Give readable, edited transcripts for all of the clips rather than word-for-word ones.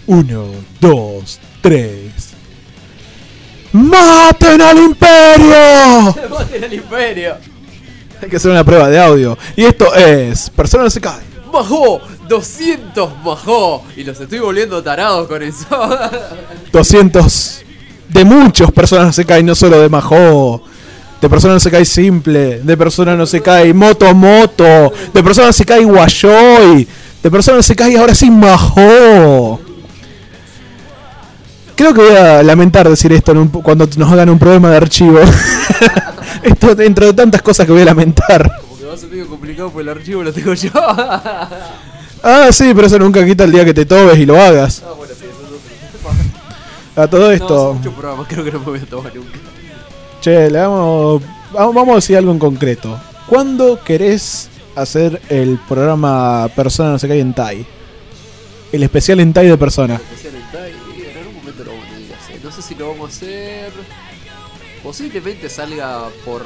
1, 2, 3. ¡Maten al Imperio! ¡Maten al Imperio! Hay que hacer una prueba de audio. Y esto es Persona no se cae. ¡Majó! 200 majó. Y los estoy volviendo tarados con eso. 200 de muchos Persona no se cae, no solo de Majó. De Persona no se cae simple. De Persona no se cae moto. De Persona no se cae Guayoy. De Persona no se cae ahora sí Majó. Creo que voy a lamentar decir esto cuando nos hagan un problema de archivo. Esto dentro de tantas cosas que voy a lamentar. Como que va a ser medio complicado porque el archivo lo tengo yo. Ah, sí, pero eso nunca quita el día que te tobes y lo hagas. Ah, bueno, sí, eso A todo no, esto. son muchos programas, creo que no me voy a tomar nunca. Che, vamos a decir algo en concreto. ¿Cuándo querés hacer el programa Persona no se cae en Tai? El especial en Tai de Persona. Especial en Tai, en algún momento lo vamos a tener que hacer. No sé si lo vamos a hacer. Posiblemente salga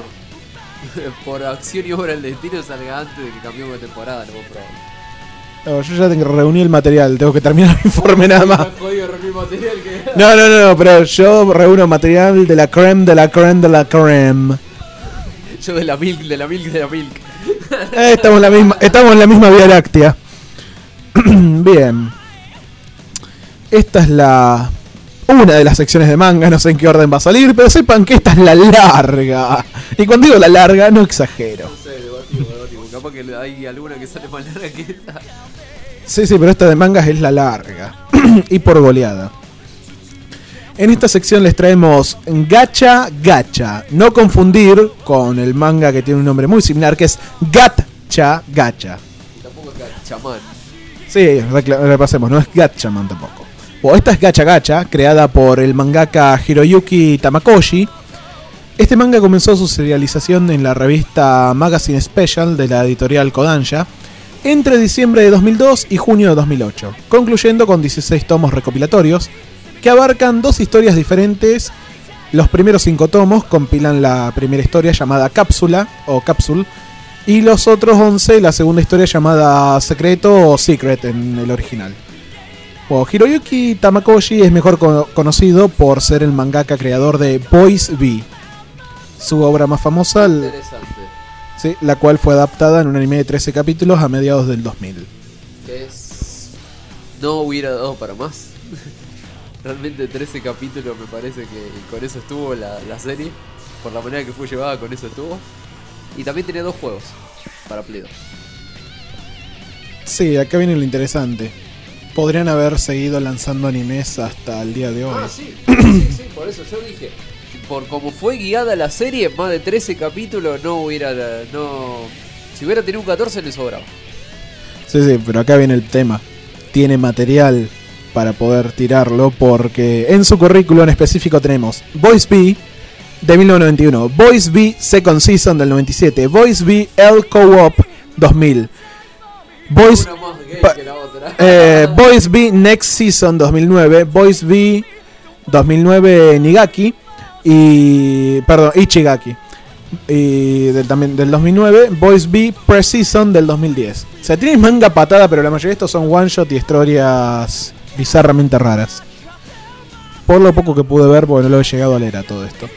por acción y obra del destino, salga antes de que cambiemos de temporada, lo más probable. No, yo ya reuní el material, tengo que terminar el informe nada más. Jodido reunir material que... No, pero yo reúno material de la creme, de la creme, de la creme. Yo de la milk. Estamos en la misma Vía Láctea. Bien. Esta es una de las secciones de manga, no sé en qué orden va a salir, pero sepan que esta es la larga. Y cuando digo la larga, no exagero. No sé, debativo. Capaz que hay alguna que sale más larga que esta. Sí, pero esta de mangas es la larga. Y por goleada. En esta sección les traemos Gacha Gacha. No confundir con el manga que tiene un nombre muy similar, que es Gacha Gacha. Y tampoco es Gachaman. Sí, repasemos, no es Gatchaman tampoco. Esta es Gacha Gacha, creada por el mangaka Hiroyuki Tamakoshi. Este manga comenzó su serialización en la revista Magazine Special de la editorial Kodansha entre diciembre de 2002 y junio de 2008, concluyendo con 16 tomos recopilatorios que abarcan dos historias diferentes. Los primeros 5 tomos compilan la primera historia llamada Cápsula o Capsule y los otros 11 la segunda historia llamada Secreto o Secret en el original. Hiroyuki Tamakoshi es mejor conocido por ser el mangaka creador de Boys V, su obra más famosa, sí, la cual fue adaptada en un anime de 13 capítulos a mediados del 2000. Que no hubiera dado para más. Realmente 13 capítulos me parece que con eso estuvo la serie. Por la manera que fue llevada, con eso estuvo. Y también tenía 2 juegos para Play 2. Sí, acá viene lo interesante. Podrían haber seguido lanzando animes hasta el día de hoy. Ah, sí, por eso yo dije, por como fue guiada la serie, más de 13 capítulos si hubiera tenido un 14 le sobraba. Sí, pero acá viene el tema. Tiene material para poder tirarlo porque en su currículo en específico tenemos Boys V de 1991, Boys V Second Season del 97, Boys V L Co-op 2000, Boys V Next Season 2009, Boys V 2009 Nigaki Ichigaki y también del 2009, Boys V Pre-Season del 2010. O sea, tiene manga patada, pero la mayoría de estos son one shot y historias bizarramente raras. Por lo poco que pude ver, porque no lo he llegado a leer a todo esto.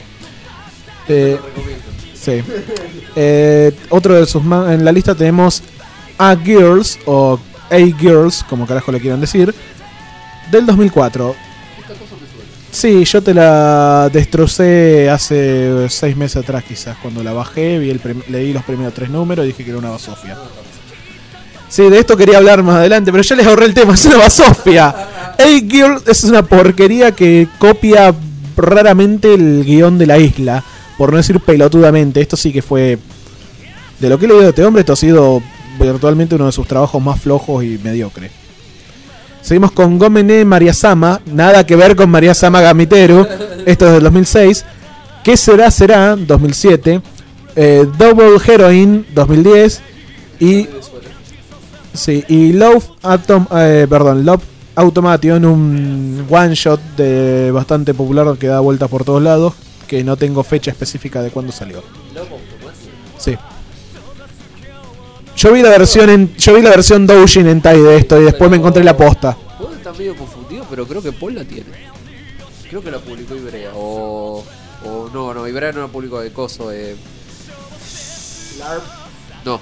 Sí. Otro de sus en la lista tenemos A-Girls o A-Girls, como carajo le quieran decir, del 2004. Sí, yo te la destrocé hace 6 meses atrás quizás, cuando la bajé, leí los primeros 3 números y dije que era una basofia. Sí, de esto quería hablar más adelante, pero ya les ahorré el tema, es una basofia. A-Girl es una porquería que copia raramente el guión de La Isla, por no decir pelotudamente. Esto sí que fue, de lo que he leído de este hombre, esto ha sido virtualmente uno de sus trabajos más flojos y mediocre. Seguimos con Gomene Mariasama, nada que ver con Mariasama Gamiteru, esto es del 2006. ¿Qué será? 2007. Double Heroine 2010 y Love Automation, un one shot de bastante popular que da vueltas por todos lados, que no tengo fecha específica de cuándo salió. Sí. Yo vi la versión Doujin en Tai de esto y después me encontré la posta. Vos estás medio confundido pero creo que Paul la tiene. Creo que la publicó Ibrea. O no, Ibrea no la publicó de coso. No.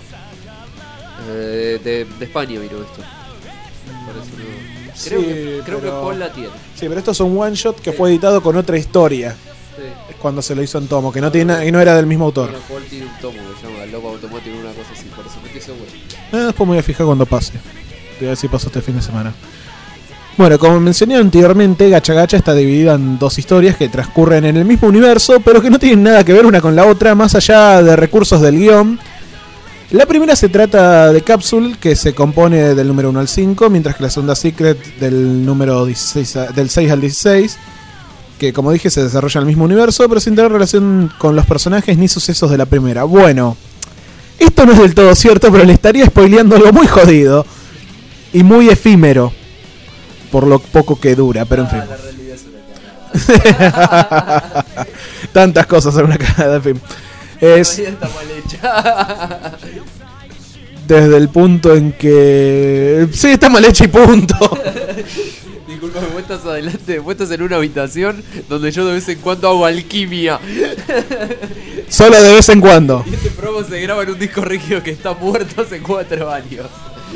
De España vino esto. Parece, no. Creo que Paul la tiene. Sí, pero esto es un one shot que fue editado con otra historia. Sí. Cuando se lo hizo en tomo, que no era del mismo autor. Bueno, Paul tiene un tomo que se llama Loco Automático, una cosa así, por eso no estoy seguro. Después me voy a fijar cuando pase. Te voy a decir si pasó este fin de semana. Bueno, como mencioné anteriormente, Gacha Gacha está dividida en dos historias que transcurren en el mismo universo, pero que no tienen nada que ver una con la otra, más allá de recursos del guión. La primera se trata de Capsule, que se compone del número 1 al 5, mientras que la segunda Secret del número 16 del 6 al 16, que como dije se desarrolla en el mismo universo, pero sin tener relación con los personajes ni sucesos de la primera. Bueno, esto no es del todo cierto, pero le estaría spoileando algo muy jodido y muy efímero, por lo poco que dura, pero en fin. La realidad es una cagada. Tantas cosas en una cagada, en fin. La realidad está mal hecha. Desde el punto en que... Sí, está mal hecha y punto. Disculpame, vos estás adelante, vos estás en una habitación donde yo de vez en cuando hago alquimia. Solo de vez en cuando. Y este programa se graba en un disco rígido que está muerto hace 4 años.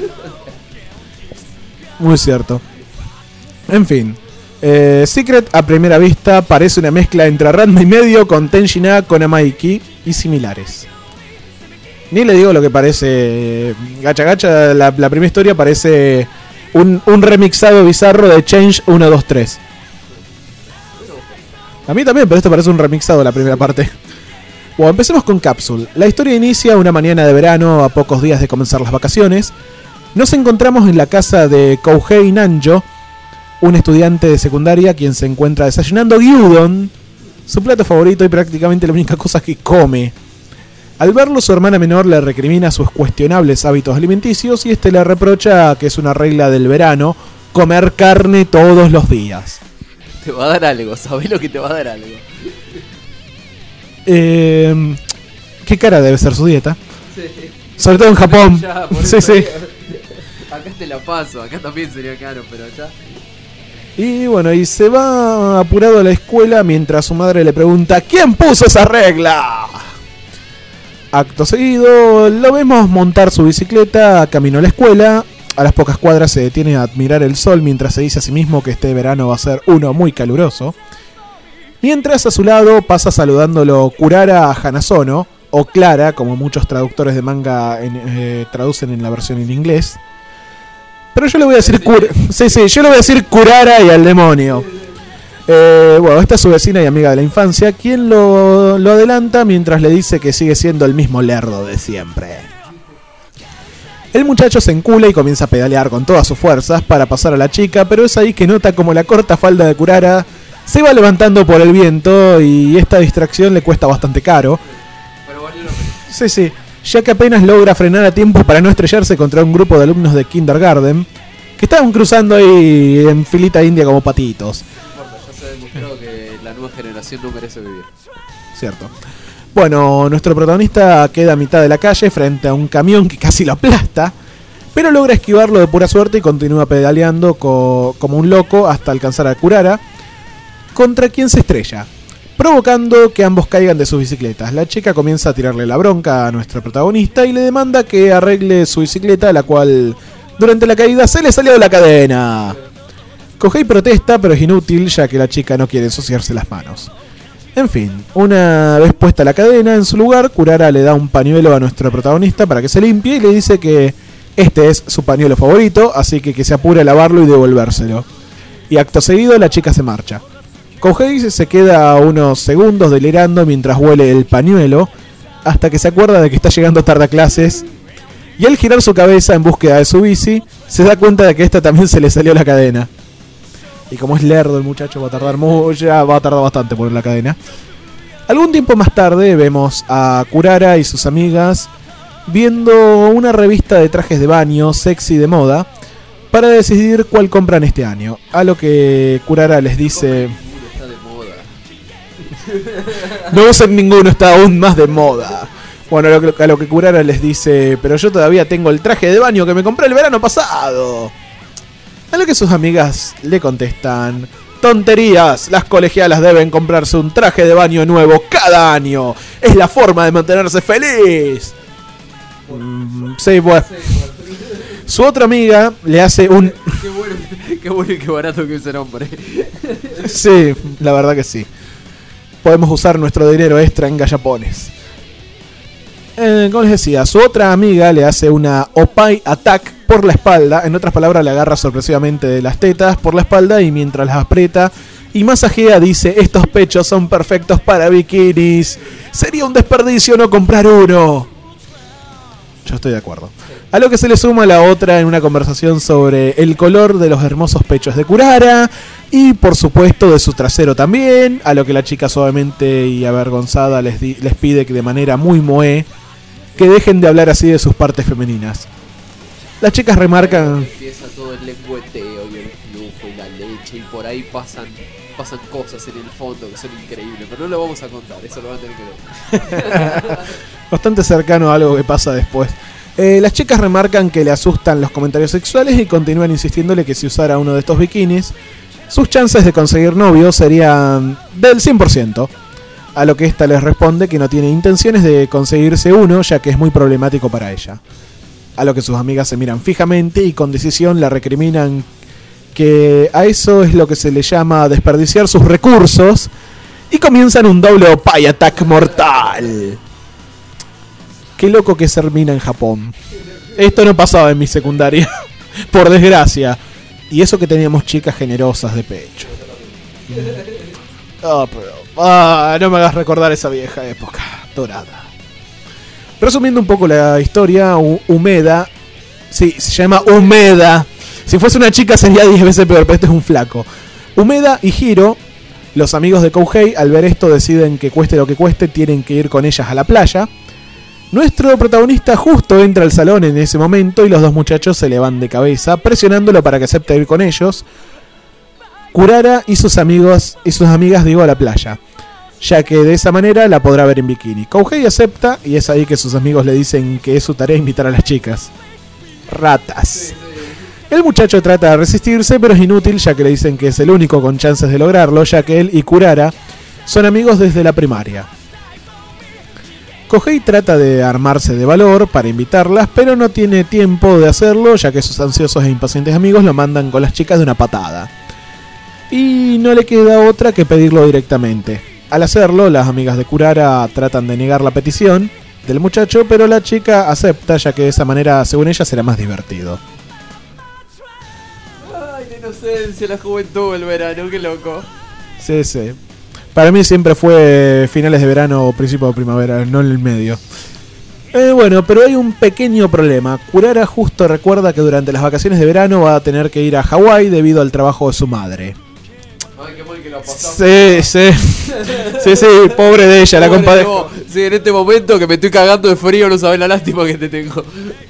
Muy cierto. En fin. Secret a primera vista parece una mezcla entre Ranma y medio con Tenjin-A, con Amaiki y similares. Ni le digo lo que parece. Gacha Gacha, la primera historia parece un remixado bizarro de Change 1, 2, 3. A mí también, pero esto parece un remixado la primera parte. Bueno, empecemos con Capsule. La historia inicia una mañana de verano a pocos días de comenzar las vacaciones. Nos encontramos en la casa de Kouhei Nanjo, un estudiante de secundaria quien se encuentra desayunando gyudon, su plato favorito y prácticamente la única cosa que come. Al verlo, su hermana menor le recrimina sus cuestionables hábitos alimenticios y este le reprocha que es una regla del verano comer carne todos los días. Te va a dar algo, sabés lo que te va a dar algo. ¿Qué cara debe ser su dieta? Sí. Sobre todo en Japón. Ya, por Sí, eso sí. Acá te la paso, acá también sería caro, pero allá. Y bueno, y se va apurado a la escuela mientras su madre le pregunta ¿quién puso esa regla? Acto seguido, lo vemos montar su bicicleta camino a la escuela. A las pocas cuadras se detiene a admirar el sol mientras se dice a sí mismo que este verano va a ser uno muy caluroso. Mientras a su lado pasa saludándolo Kurara Hanazono, o Clara, como muchos traductores de manga traducen en la versión en inglés. Pero yo le voy a decir yo le voy a decir Kurara y al demonio. Bueno, esta es su vecina y amiga de la infancia, quien lo adelanta mientras le dice que sigue siendo el mismo lerdo de siempre. El muchacho se encula y comienza a pedalear con todas sus fuerzas para pasar a la chica, pero es ahí que nota como la corta falda de Kurara se va levantando por el viento y esta distracción le cuesta bastante caro. Pero valió la pena. Sí, ya que apenas logra frenar a tiempo para no estrellarse contra un grupo de alumnos de kindergarten que estaban cruzando ahí en filita india como patitos. No importa, ya se ha demostrado que la nueva generación no merece vivir. Cierto. Bueno, nuestro protagonista queda a mitad de la calle frente a un camión que casi lo aplasta, pero logra esquivarlo de pura suerte y continúa pedaleando como un loco hasta alcanzar a Kurara, contra quien se estrella, provocando que ambos caigan de sus bicicletas. La chica comienza a tirarle la bronca a nuestro protagonista y le demanda que arregle su bicicleta, la cual durante la caída se le salió de la cadena. Kouhei protesta, pero es inútil ya que la chica no quiere ensuciarse las manos. En fin, una vez puesta la cadena en su lugar, Kurara le da un pañuelo a nuestro protagonista para que se limpie y le dice que este es su pañuelo favorito, así que se apure a lavarlo y devolvérselo. Y acto seguido la chica se marcha. Kouhei se queda unos segundos delirando mientras huele el pañuelo, hasta que se acuerda de que está llegando tarde a clases, y al girar su cabeza en búsqueda de su bici, se da cuenta de que esta también se le salió la cadena. Y como es lerdo el muchacho va a tardar bastante por la cadena. Algún tiempo más tarde vemos a Kurara y sus amigas viendo una revista de trajes de baño sexy de moda para decidir cuál compran este año. A lo que Kurara les dice: Está de moda. no usen ninguno, está aún más de moda. Bueno, a lo que Kurara les dice: pero yo todavía tengo el traje de baño que me compré el verano pasado. A lo que sus amigas le contestan: tonterías, las colegialas deben comprarse un traje de baño nuevo cada año. Es la forma de mantenerse feliz. Sí, bueno. Su otra amiga le hace un... Qué bueno y qué barato que es el hombre. Sí, la verdad que sí. Podemos usar nuestro dinero extra en gallapones. Como les decía, su otra amiga le hace una Opie Attack por la espalda. En otras palabras, le agarra sorpresivamente de las tetas por la espalda y mientras las aprieta y masajea dice: estos pechos son perfectos para bikinis. Sería un desperdicio no comprar uno. Yo estoy de acuerdo. A lo que se le suma la otra en una conversación sobre el color de los hermosos pechos de Kurara y por supuesto de su trasero también, a lo que la chica suavemente y avergonzada les pide que de manera muy moe que dejen de hablar así de sus partes femeninas. Las chicas remarcan... Empieza todo el lengüeteo y el flujo y la leche y por ahí pasan cosas en el fondo que son increíbles, pero no lo vamos a contar, eso lo van a tener que ver. Bastante cercano a algo que pasa después. Las chicas remarcan que le asustan los comentarios sexuales y continúan insistiéndole que si usara uno de estos bikinis, sus chances de conseguir novio serían del 100%. A lo que ésta les responde que no tiene intenciones de conseguirse uno, ya que es muy problemático para ella. A lo que sus amigas se miran fijamente y con decisión la recriminan que a eso es lo que se le llama desperdiciar sus recursos y comienzan un doble Opie Attack mortal. Qué loco que se termina en Japón. Esto no pasaba en mi secundaria, por desgracia. Y eso que teníamos chicas generosas de pecho. No me hagas recordar esa vieja época dorada. Resumiendo un poco la historia, Umeda... Sí, se llama Umeda. Si fuese una chica sería 10 veces peor, pero este es un flaco. Umeda y Hiro, los amigos de Kouhei, al ver esto deciden que cueste lo que cueste, tienen que ir con ellas a la playa. Nuestro protagonista justo entra al salón en ese momento y los dos muchachos se le van de cabeza, presionándolo para que acepte ir con ellos. Kurara y sus amigas a la playa, ya que de esa manera la podrá ver en bikini. Kouhei acepta y es ahí que sus amigos le dicen que es su tarea invitar a las chicas. Ratas. El muchacho trata de resistirse, pero es inútil, ya que le dicen que es el único con chances de lograrlo, ya que él y Kurara son amigos desde la primaria. Kouhei trata de armarse de valor para invitarlas, pero no tiene tiempo de hacerlo, ya que sus ansiosos e impacientes amigos lo mandan con las chicas de una patada. Y no le queda otra que pedirlo directamente. Al hacerlo, las amigas de Kurara tratan de negar la petición del muchacho, pero la chica acepta, ya que de esa manera, según ella, será más divertido. Ay, la inocencia, la juventud, el verano, qué loco. Sí, sí. Para mí siempre fue finales de verano o principio de primavera, no en el medio. Bueno, pero hay un pequeño problema. Kurara justo recuerda que durante las vacaciones de verano va a tener que ir a Hawái debido al trabajo de su madre. Ay, qué mal que la pasamos. Sí, pobre de ella, la compadezco. No. Sí, en este momento que me estoy cagando de frío, no sabes la lástima que te tengo.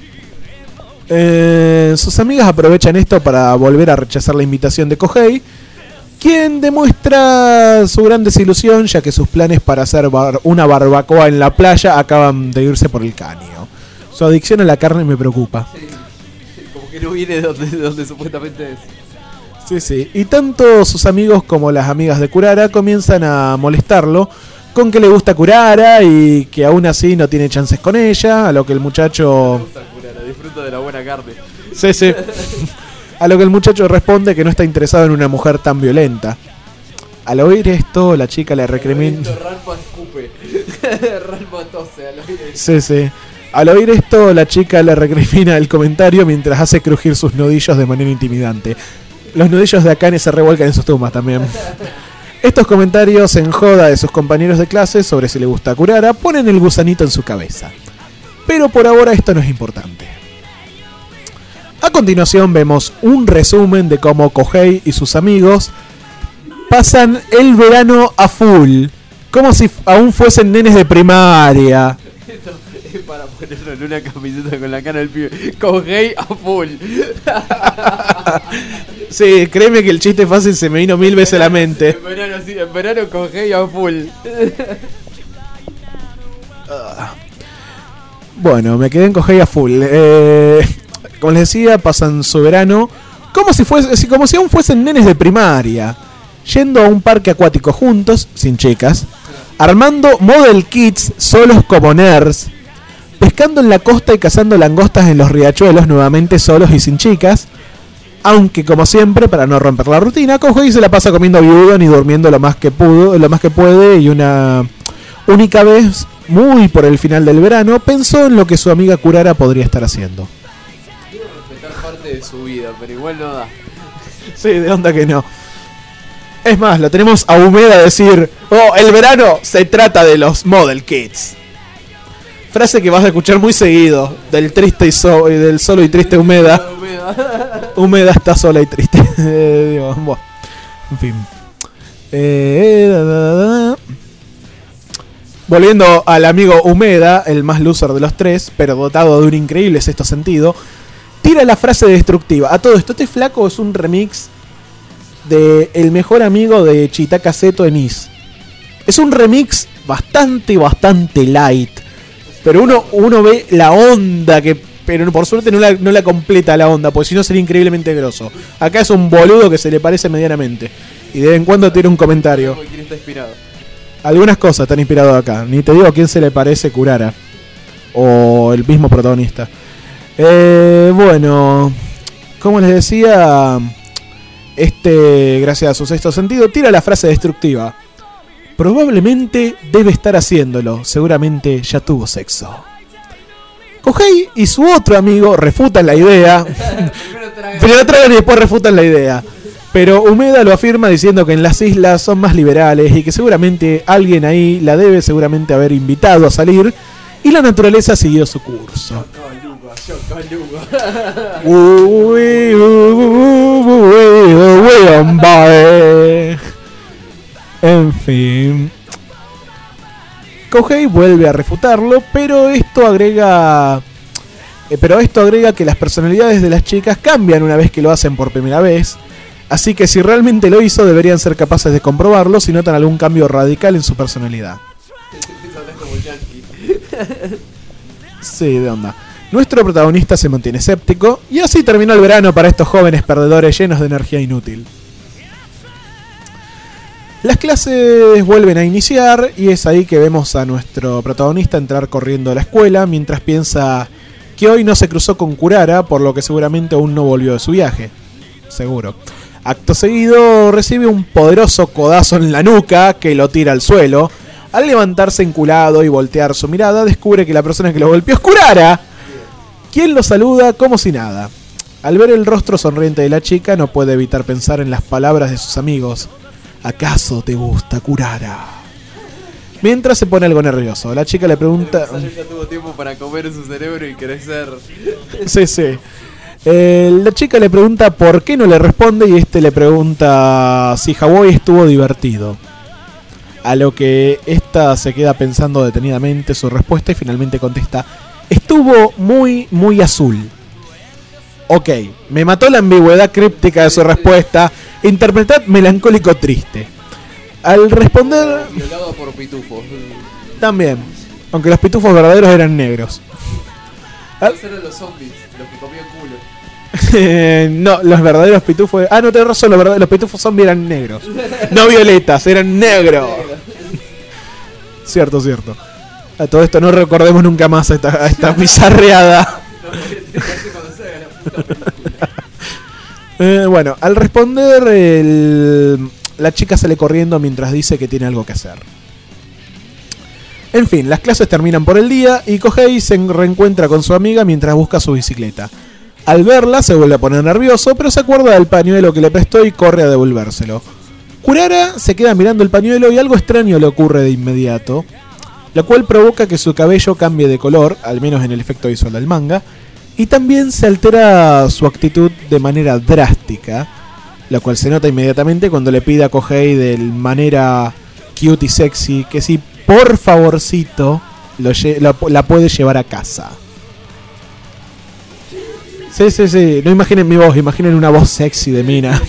Sus amigas aprovechan esto para volver a rechazar la invitación de Kouhei, quien demuestra su gran desilusión, ya que sus planes para hacer una barbacoa en la playa acaban de irse por el caño. Su adicción a la carne me preocupa. Sí, como que no viene de donde supuestamente es. Sí, sí. Y tanto sus amigos como las amigas de Kurara comienzan a molestarlo con que le gusta Kurara y que aún así no tiene chances con ella, a lo que el muchacho... Me gusta Kurara, disfruta de la buena carne. Sí, sí. A lo que el muchacho responde que no está interesado en una mujer tan violenta. Al oír esto, la chica le recrimina... Ranma escupe. Ranma tose al oír esto. Sí, sí. Al oír esto, la chica le recrimina el comentario mientras hace crujir sus nudillos de manera intimidante. Los nudillos de Akane se revuelcan en sus tumbas también. Estos comentarios en joda de sus compañeros de clase sobre si le gusta Kurara ponen el gusanito en su cabeza. Pero por ahora esto no es importante. A continuación vemos un resumen de cómo Kouhei y sus amigos pasan el verano a full, como si aún fuesen nenes de primaria. Esto es para ponerlo en una camiseta con la cara del pibe. Kouhei a full. Sí, créeme que el chiste fácil se me vino 1000 veces a la mente. En verano Kouhei a full. Bueno, me quedé en Kouhei a full. Como les decía, pasan su verano como si aún fuesen nenes de primaria, yendo a un parque acuático juntos, sin chicas, armando model kits solos como nerds, pescando en la costa y cazando langostas en los riachuelos nuevamente solos y sin chicas, aunque como siempre, para no romper la rutina, Kohei se la pasa comiendo viudo ni durmiendo lo más que puede, y una única vez, muy por el final del verano, pensó en lo que su amiga Kurara podría estar haciendo. Quiero respetar parte de su vida, pero igual no da. Sí, de onda que no. Es más, lo tenemos a Umeda decir: oh, el verano se trata de los model kits. Frase que vas a escuchar muy seguido del triste del solo y triste Umeda. Umeda está sola y triste. Digo, bueno, en fin. Volviendo al amigo Umeda, el más loser de los tres, pero dotado de un increíble sexto sentido, tira la frase destructiva. A todo esto, este flaco es un remix de El mejor amigo de Chitaka Seto en Is. Es un remix bastante light, pero uno ve la onda pero por suerte no la completa la onda, porque si no sería increíblemente grosso. Acá es un boludo que se le parece medianamente y de vez en cuando tira un comentario. ¿Quién está inspirado? Algunas cosas están inspiradas acá. Ni te digo a quién se le parece Kurara o el mismo protagonista. Bueno, como les decía, gracias a su sexto sentido, tira la frase destructiva. Probablemente debe estar haciéndolo. Seguramente ya tuvo sexo. Kohei y su otro amigo refutan la idea. Primero tragan y después refutan la idea. Pero Umeda lo afirma diciendo que en las islas son más liberales y que seguramente alguien ahí la debe seguramente haber invitado a salir, y la naturaleza siguió su curso. En fin, Kohei vuelve a refutarlo, pero esto agrega que las personalidades de las chicas cambian una vez que lo hacen por primera vez. Así que si realmente lo hizo, deberían ser capaces de comprobarlo si notan algún cambio radical en su personalidad. Sí, de onda. Nuestro protagonista se mantiene escéptico, y así terminó el verano para estos jóvenes perdedores llenos de energía inútil. Las clases vuelven a iniciar, y es ahí que vemos a nuestro protagonista entrar corriendo a la escuela mientras piensa que hoy no se cruzó con Kurara, por lo que seguramente aún no volvió de su viaje. Seguro. Acto seguido recibe un poderoso codazo en la nuca que lo tira al suelo. Al levantarse enculado y voltear su mirada, descubre que la persona que lo golpeó es Kurara, quien lo saluda como si nada. Al ver el rostro sonriente de la chica, no puede evitar pensar en las palabras de sus amigos. ¿Acaso te gusta Kurara? Mientras se pone algo nervioso, la chica le pregunta... Ya tuvo tiempo para comer en su cerebro y crecer. Sí. La chica le pregunta por qué no le responde, y le pregunta si Hawaii estuvo divertido. A lo que esta se queda pensando detenidamente su respuesta y finalmente contesta: estuvo muy azul. Ok, me mató la ambigüedad críptica de su respuesta. Interpretad melancólico triste. Al responder... Violado por pitufos. También, aunque los pitufos verdaderos eran negros. Esos eran los zombies, los que comían culo. No, los verdaderos pitufos... Ah, no, tenés razón, los pitufos zombies eran negros. No violetas, eran negros. Cierto. A todo esto no recordemos nunca más a esta bizarreada. Bueno, al responder, la chica sale corriendo mientras dice que tiene algo que hacer. En fin, las clases terminan por el día y Kohei se reencuentra con su amiga mientras busca su bicicleta. Al verla se vuelve a poner nervioso, pero se acuerda del pañuelo que le prestó y corre a devolvérselo. Kurara se queda mirando el pañuelo y algo extraño le ocurre de inmediato, lo cual provoca que su cabello cambie de color, al menos en el efecto visual del manga, y también se altera su actitud de manera drástica, lo cual se nota inmediatamente cuando le pide a Kohei de manera cute y sexy que si por favorcito la puede llevar a casa. Sí, no imaginen mi voz, imaginen una voz sexy de mina.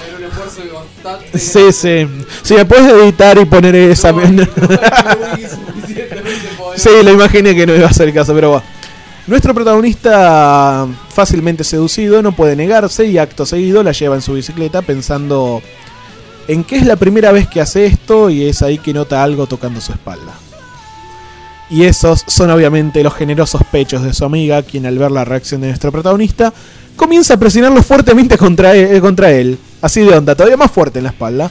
Sí. Si me puedes editar y poner esa... Sí, lo imaginé que no iba a ser el caso, pero bueno. Nuestro protagonista, fácilmente seducido, no puede negarse y acto seguido la lleva en su bicicleta pensando en que es la primera vez que hace esto y es ahí que nota algo tocando su espalda. Y esos son obviamente los generosos pechos de su amiga, quien al ver la reacción de nuestro protagonista comienza a presionarlo fuertemente contra él, así de onda, todavía más fuerte en la espalda.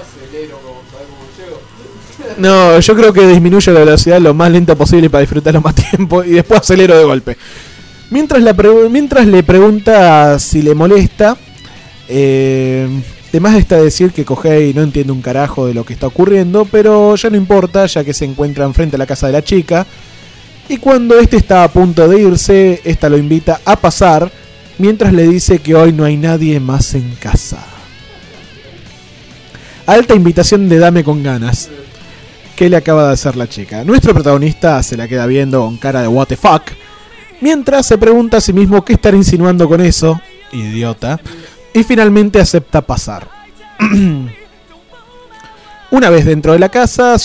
No, yo creo que disminuyo la velocidad lo más lento posible para disfrutarlo más tiempo y después acelero de golpe. Mientras le pregunta si le molesta, además está decir que Kohei no entiende un carajo de lo que está ocurriendo, pero ya no importa, ya que se encuentran frente a la casa de la chica. Y cuando este está a punto de irse, esta lo invita a pasar, mientras le dice que hoy no hay nadie más en casa. Alta invitación de dame con ganas que le acaba de hacer la chica. Nuestro protagonista se la queda viendo con cara de what the fuck, mientras se pregunta a sí mismo qué estar insinuando con eso, idiota, y finalmente acepta pasar. Una vez dentro de la casa,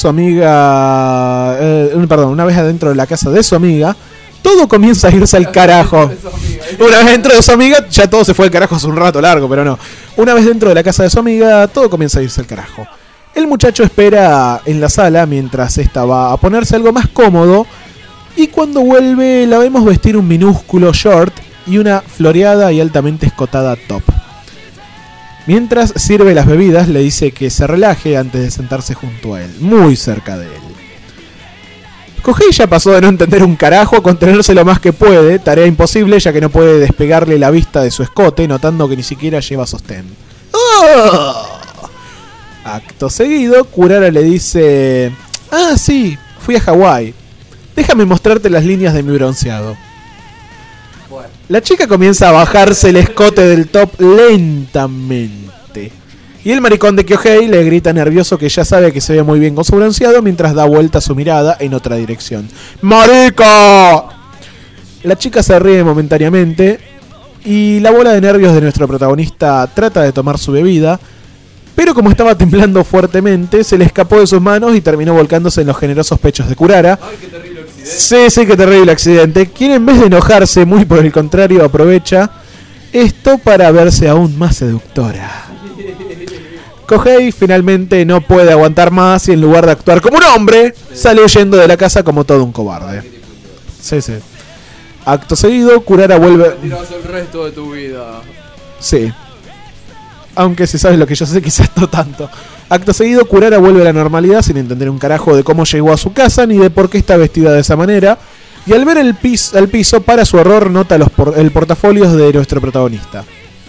una vez adentro de la casa de su amiga, todo comienza a irse al carajo. Una vez dentro de su amiga, ya todo se fue al carajo hace un rato largo, pero no. Una vez dentro de la casa de su amiga, todo comienza a irse al carajo. El muchacho espera en la sala mientras esta va a ponerse algo más cómodo, y cuando vuelve la vemos vestir un minúsculo short y una floreada y altamente escotada top. Mientras sirve las bebidas, le dice que se relaje antes de sentarse junto a él, muy cerca de él. Kohei ya pasó de no entender un carajo a contenerse lo más que puede, tarea imposible ya que no puede despegarle la vista de su escote, notando que ni siquiera lleva sostén. ¡Oh! Acto seguido, Kurara le dice: ah, sí, fui a Hawái. Déjame mostrarte las líneas de mi bronceado. Bueno. La chica comienza a bajarse el escote del top lentamente. Y el maricón de Kohei le grita nervioso que ya sabe que se ve muy bien con su bronceado mientras da vuelta su mirada en otra dirección. ¡Marico! La chica se ríe momentáneamente y la bola de nervios de nuestro protagonista trata de tomar su bebida, pero como estaba temblando fuertemente, se le escapó de sus manos y terminó volcándose en los generosos pechos de Kurara. Ay, qué terrible accidente. Sí, qué terrible accidente. Quien en vez de enojarse, muy por el contrario, aprovecha esto para verse aún más seductora. Kohei finalmente no puede aguantar más y en lugar de actuar como un hombre, sale huyendo de la casa como todo un cobarde. Sí. Acto seguido, Kurara vuelve... Tiras el resto de tu vida. Sí. Aunque si sabes lo que yo sé, quizás no tanto. Acto seguido, Kurara vuelve a la normalidad sin entender un carajo de cómo llegó a su casa ni de por qué está vestida de esa manera. Y al ver el piso, para su error, nota el portafolio de nuestro protagonista.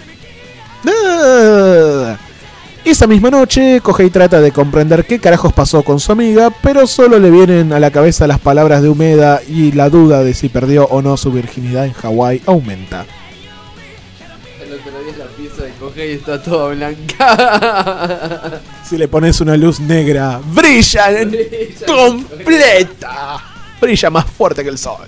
Esa misma noche, Kohei trata de comprender qué carajos pasó con su amiga, pero solo le vienen a la cabeza las palabras de Umeda y la duda de si perdió o no su virginidad en Hawái aumenta. El otro día la pieza de Kohei está toda blanca. Si le pones una luz negra, brilla completa. Brilla más fuerte que el sol.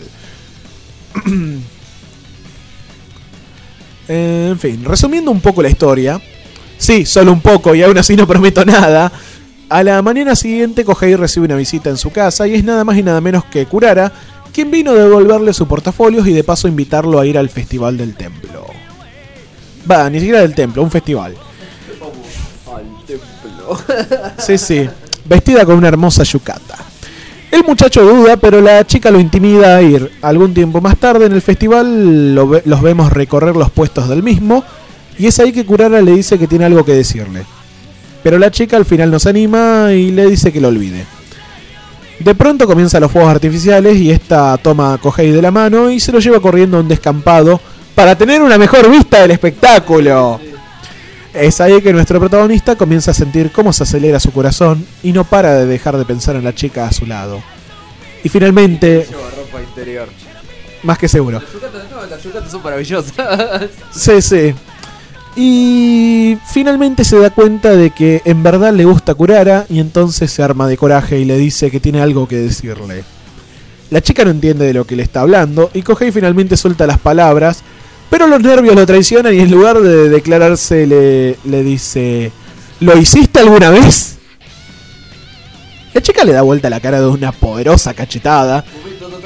En fin, resumiendo un poco la historia. Sí, solo un poco y aún así no prometo nada. A la mañana siguiente, Kohei recibe una visita en su casa y es nada más y nada menos que Kurara, quien vino a devolverle su portafolio y de paso invitarlo a ir al festival del templo. Va, ni siquiera del templo, un festival. Vamos al templo. Sí, vestida con una hermosa yukata. El muchacho duda, pero la chica lo intimida a ir. Algún tiempo más tarde en el festival los vemos recorrer los puestos del mismo. Y es ahí que Kurara le dice que tiene algo que decirle. Pero la chica al final no se anima y le dice que lo olvide. De pronto comienzan los fuegos artificiales y esta toma a Kohei de la mano y se lo lleva corriendo a un descampado para tener una mejor vista del espectáculo. Es ahí que nuestro protagonista comienza a sentir cómo se acelera su corazón y no para de dejar de pensar en la chica a su lado. Y finalmente... Lleva ropa interior. Más que seguro. Las yucatas son maravillosas. Sí. Y finalmente se da cuenta de que en verdad le gusta Kurara y entonces se arma de coraje y le dice que tiene algo que decirle. La chica no entiende de lo que le está hablando y Kohei finalmente suelta las palabras, pero los nervios lo traicionan y en lugar de declararse le dice: ¿lo hiciste alguna vez? La chica le da vuelta la cara de una poderosa cachetada. Momento totalmente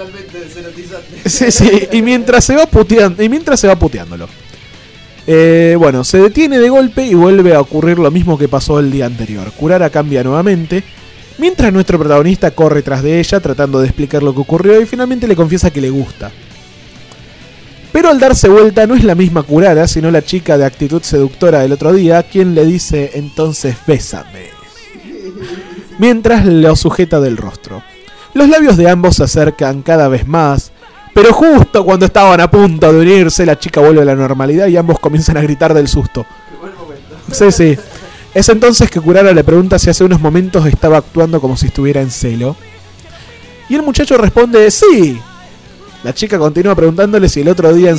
Sí, y mientras se va puteándolo. Bueno, se detiene de golpe y vuelve a ocurrir lo mismo que pasó el día anterior. Kurara cambia nuevamente, mientras nuestro protagonista corre tras de ella tratando de explicar lo que ocurrió y finalmente le confiesa que le gusta. Pero al darse vuelta no es la misma Kurara, sino la chica de actitud seductora del otro día, quien le dice entonces bésame, mientras lo sujeta del rostro. Los labios de ambos se acercan cada vez más, pero justo cuando estaban a punto de unirse, la chica vuelve a la normalidad y ambos comienzan a gritar del susto. Sí. Es entonces que Kurara le pregunta si hace unos momentos estaba actuando como si estuviera en celo. Y el muchacho responde, sí. La chica continúa preguntándole si el otro día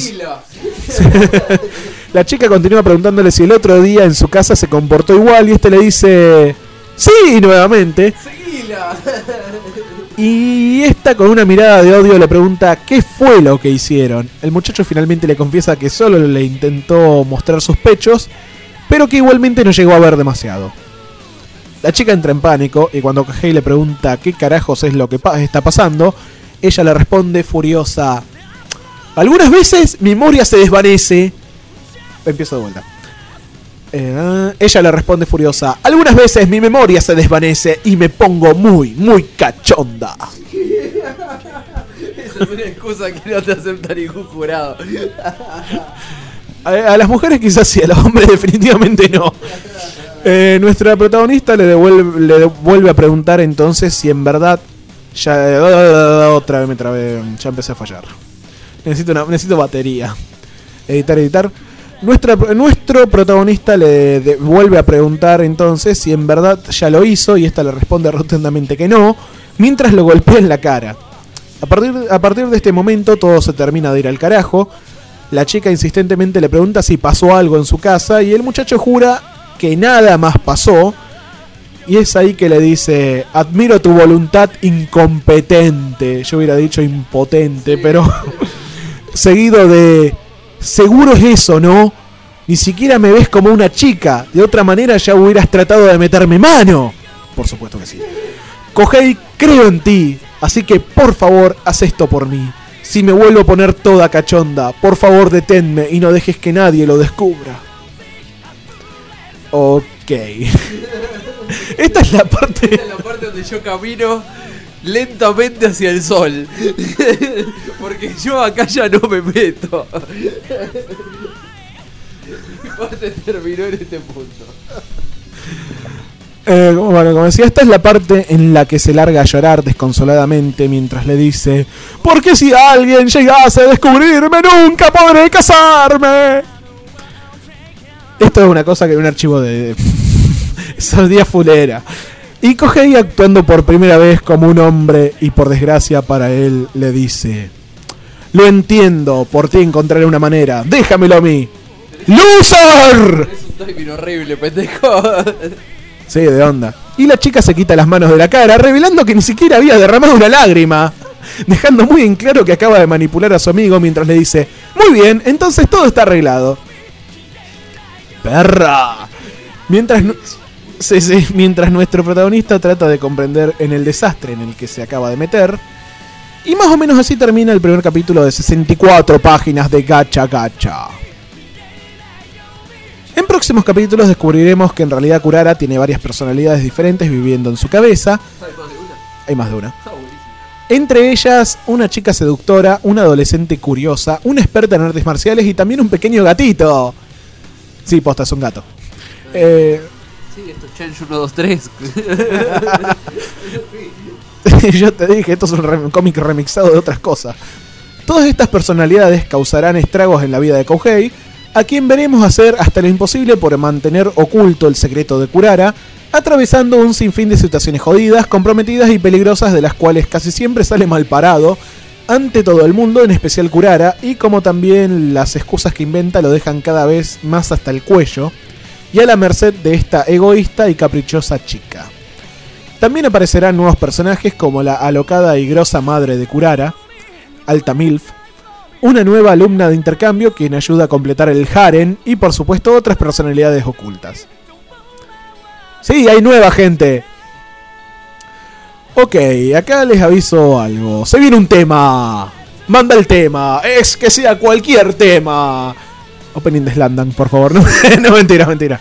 La chica continúa preguntándole si el otro día en su casa se comportó igual y este le dice, sí, nuevamente. Seguila. Y esta con una mirada de odio le pregunta qué fue lo que hicieron. El muchacho finalmente le confiesa que solo le intentó mostrar sus pechos, pero que igualmente no llegó a ver demasiado. La chica entra en pánico y cuando Kohei le pregunta qué carajos es lo que está pasando, ella le responde furiosa, algunas veces mi memoria se desvanece. Empiezo de vuelta. Ella le responde furiosa, algunas veces mi memoria se desvanece y me pongo muy, muy cachonda. Esa es una excusa que no te acepta ningún jurado. A las mujeres quizás sí, a los hombres definitivamente no. Nuestra protagonista le vuelve a preguntar entonces si en verdad otra vez me trabé, ya empecé a fallar. Necesito batería. Editar. Nuestro protagonista le vuelve a preguntar entonces si en verdad ya lo hizo y esta le responde rotundamente que no, mientras lo golpea en la cara. A partir de este momento todo se termina de ir al carajo. La chica insistentemente le pregunta si pasó algo en su casa y el muchacho jura que nada más pasó. Y es ahí que le dice, admiro tu voluntad incompetente. Yo hubiera dicho impotente, pero seguido de, seguro es eso, ¿no? Ni siquiera me ves como una chica. De otra manera ya hubieras tratado de meterme mano. Por supuesto que sí. Kohei, creo en ti. Así que por favor, haz esto por mí. Si me vuelvo a poner toda cachonda, por favor deténme y no dejes que nadie lo descubra. Ok. Esta es la parte donde yo camino lentamente hacia el sol. Porque yo acá ya no me meto. Mi parte terminó en este punto. Bueno, como decía, esta es la parte en la que se larga a llorar desconsoladamente mientras le dice, porque si alguien llegase a descubrirme nunca podré casarme. Esto es una cosa que en un archivo de esos días fulera. Y Kohei, actuando por primera vez como un hombre y por desgracia para él, le dice, lo entiendo, por ti encontraré una manera, déjamelo a mí. ¡Loser! Es un timing horrible, pendejo. Sí, de onda. Y la chica se quita las manos de la cara, revelando que ni siquiera había derramado una lágrima, dejando muy en claro que acaba de manipular a su amigo mientras le dice, muy bien, entonces todo está arreglado. Perra. Mientras nuestro protagonista trata de comprender en el desastre en el que se acaba de meter. Y más o menos así termina el primer capítulo de 64 páginas de Gacha Gacha. En próximos capítulos descubriremos que en realidad Kurara tiene varias personalidades diferentes viviendo en su cabeza. Hay más de una. Entre ellas, una chica seductora, una adolescente curiosa, una experta en artes marciales y también un pequeño gatito. Sí, posta, es un gato. Sí, esto es Change 1, 2, 3. Yo te dije, esto es un cómic remixado de otras cosas. Todas estas personalidades causarán estragos en la vida de Kohei, a quien veremos hacer hasta lo imposible por mantener oculto el secreto de Kurara, atravesando un sinfín de situaciones jodidas, comprometidas y peligrosas de las cuales casi siempre sale mal parado ante todo el mundo, en especial Kurara, y como también las excusas que inventa lo dejan cada vez más hasta el cuello y a la merced de esta egoísta y caprichosa chica. También aparecerán nuevos personajes como la alocada y grosa madre de Kurara, Alta Milf, una nueva alumna de intercambio quien ayuda a completar el harem y por supuesto otras personalidades ocultas. Sí, hay nueva gente. Ok, acá les aviso algo. Se viene un tema. Manda el tema. Es que sea cualquier tema. Opening de Slandan, por favor. No, no, mentira, mentira.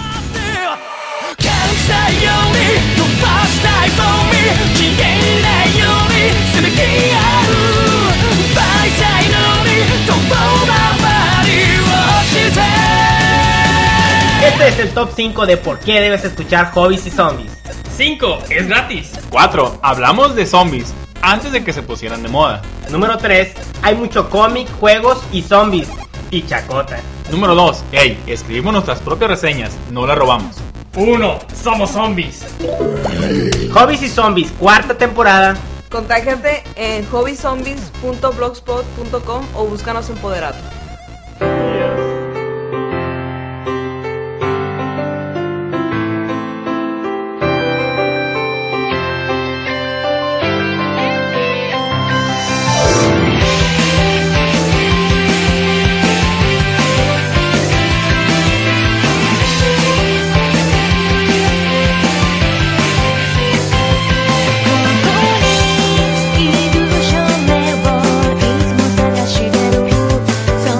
Este es el top 5 de por qué debes escuchar Hobbies y Zombies. 5. Es gratis. 4. Hablamos de zombies antes de que se pusieran de moda. Número 3. Hay mucho cómic, juegos y zombies. Y chacota. Número 2. Hey, escribimos nuestras propias reseñas, no las robamos. 1. Somos zombies. Hobbies y Zombies, cuarta temporada. Contáctate en hobbyzombies.blogspot.com o búscanos en Poderato. 「いる場所をいつも探してる」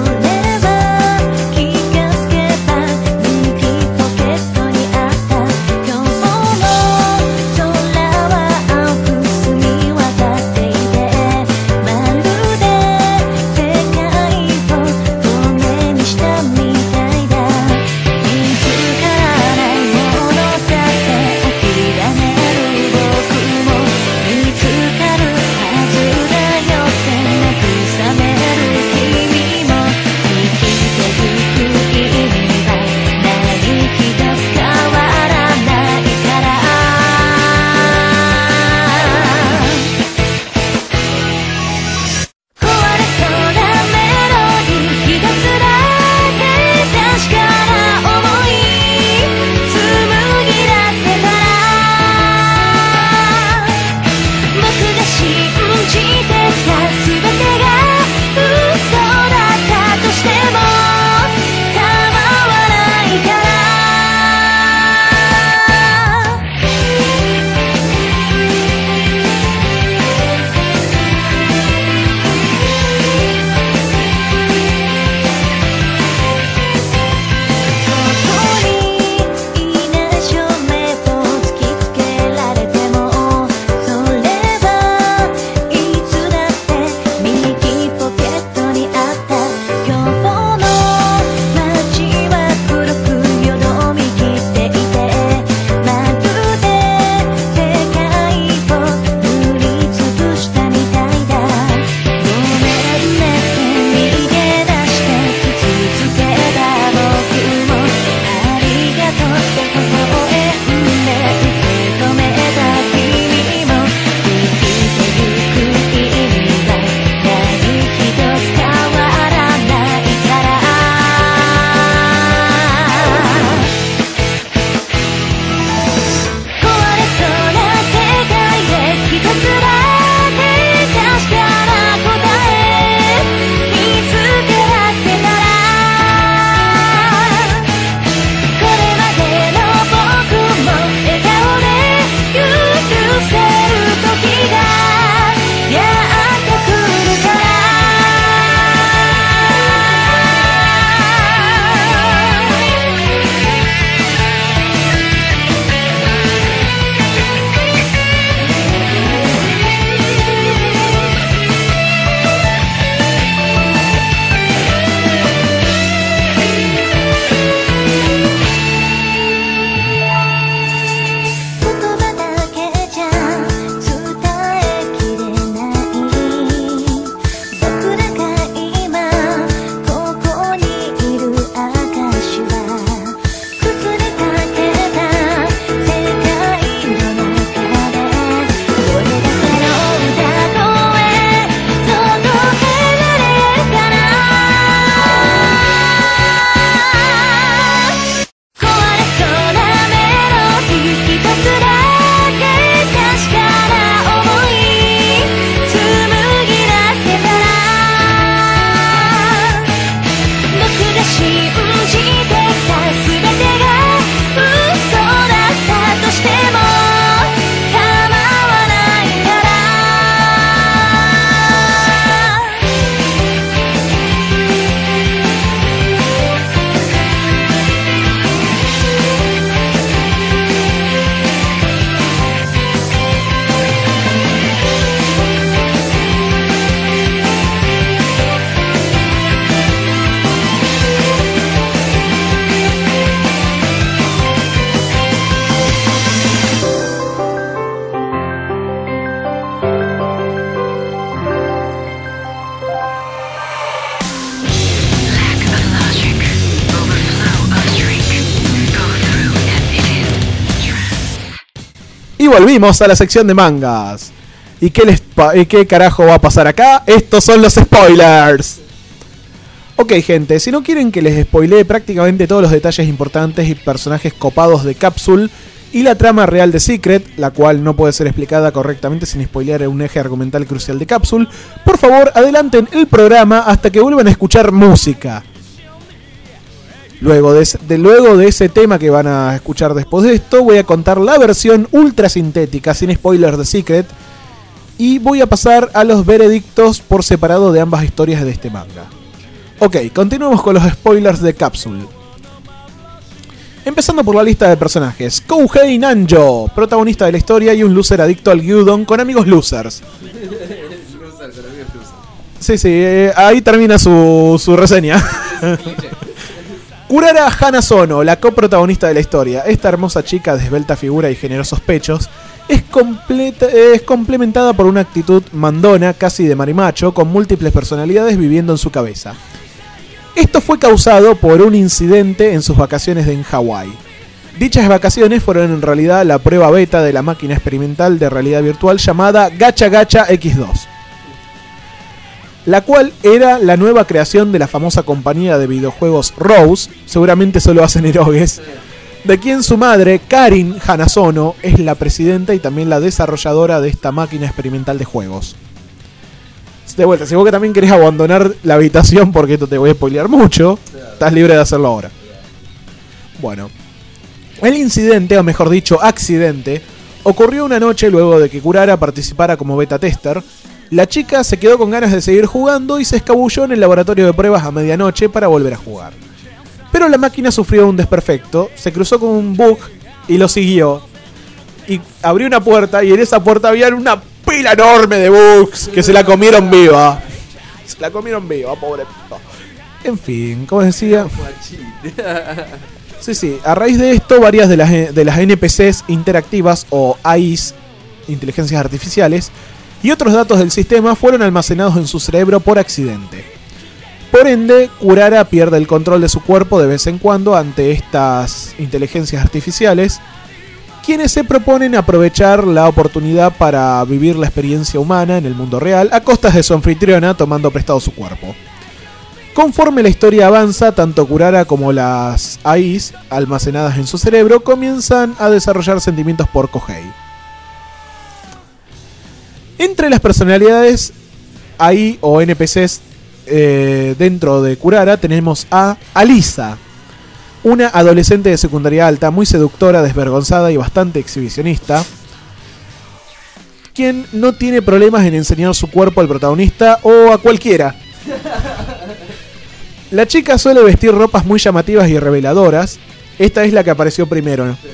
Y volvimos a la sección de mangas. ¿Y qué carajo va a pasar acá? Estos son los spoilers. Ok, gente, si no quieren que les spoilee prácticamente todos los detalles importantes y personajes copados de Capsule y la trama real de Secret, la cual no puede ser explicada correctamente sin spoilear un eje argumental crucial de Capsule, por favor, adelanten el programa hasta que vuelvan a escuchar música. Luego de ese tema que van a escuchar después de esto, voy a contar la versión ultra sintética, sin spoilers de Secret, y voy a pasar a los veredictos por separado de ambas historias de este manga. Ok, continuemos con los spoilers de Capsule. Empezando por la lista de personajes. Kouhei Nanjo, protagonista de la historia y un loser adicto al gyudon con amigos losers. Sí, ahí termina su reseña. Kurara Hanazono, la coprotagonista de la historia. Esta hermosa chica de esbelta figura y generosos pechos es complementada por una actitud mandona, casi de marimacho, con múltiples personalidades viviendo en su cabeza. Esto fue causado por un incidente en sus vacaciones en Hawái. Dichas vacaciones fueron en realidad la prueba beta de la máquina experimental de realidad virtual llamada Gacha Gacha X2, la cual era la nueva creación de la famosa compañía de videojuegos Rose, seguramente solo hacen erogues, de quien su madre, Karin Hanazono, es la presidenta y también la desarrolladora de esta máquina experimental de juegos. De vuelta, si vos que también querés abandonar la habitación porque esto te voy a spoilear mucho, estás libre de hacerlo ahora. Bueno, el incidente, o mejor dicho, accidente, ocurrió una noche luego de que Kurara participara como beta tester. La chica se quedó con ganas de seguir jugando y se escabulló en el laboratorio de pruebas a medianoche para volver a jugar. Pero la máquina sufrió un desperfecto, se cruzó con un bug y lo siguió. Y abrió una puerta y en esa puerta había una pila enorme de bugs que se la comieron viva. Se la comieron viva, pobre. En fin, como decía. Sí, a raíz de esto, varias de las NPCs interactivas o AIs, inteligencias artificiales, y otros datos del sistema fueron almacenados en su cerebro por accidente. Por ende, Kurara pierde el control de su cuerpo de vez en cuando ante estas inteligencias artificiales, quienes se proponen aprovechar la oportunidad para vivir la experiencia humana en el mundo real a costas de su anfitriona tomando prestado su cuerpo. Conforme la historia avanza, tanto Kurara como las AIs almacenadas en su cerebro comienzan a desarrollar sentimientos por Kouhei. Entre las personalidades AI o NPCs dentro de Kurara tenemos a Alisa, una adolescente de secundaria alta, muy seductora, desvergonzada y bastante exhibicionista, quien no tiene problemas en enseñar su cuerpo al protagonista o a cualquiera. La chica suele vestir ropas muy llamativas y reveladoras. Esta es la que apareció primero, ¿no?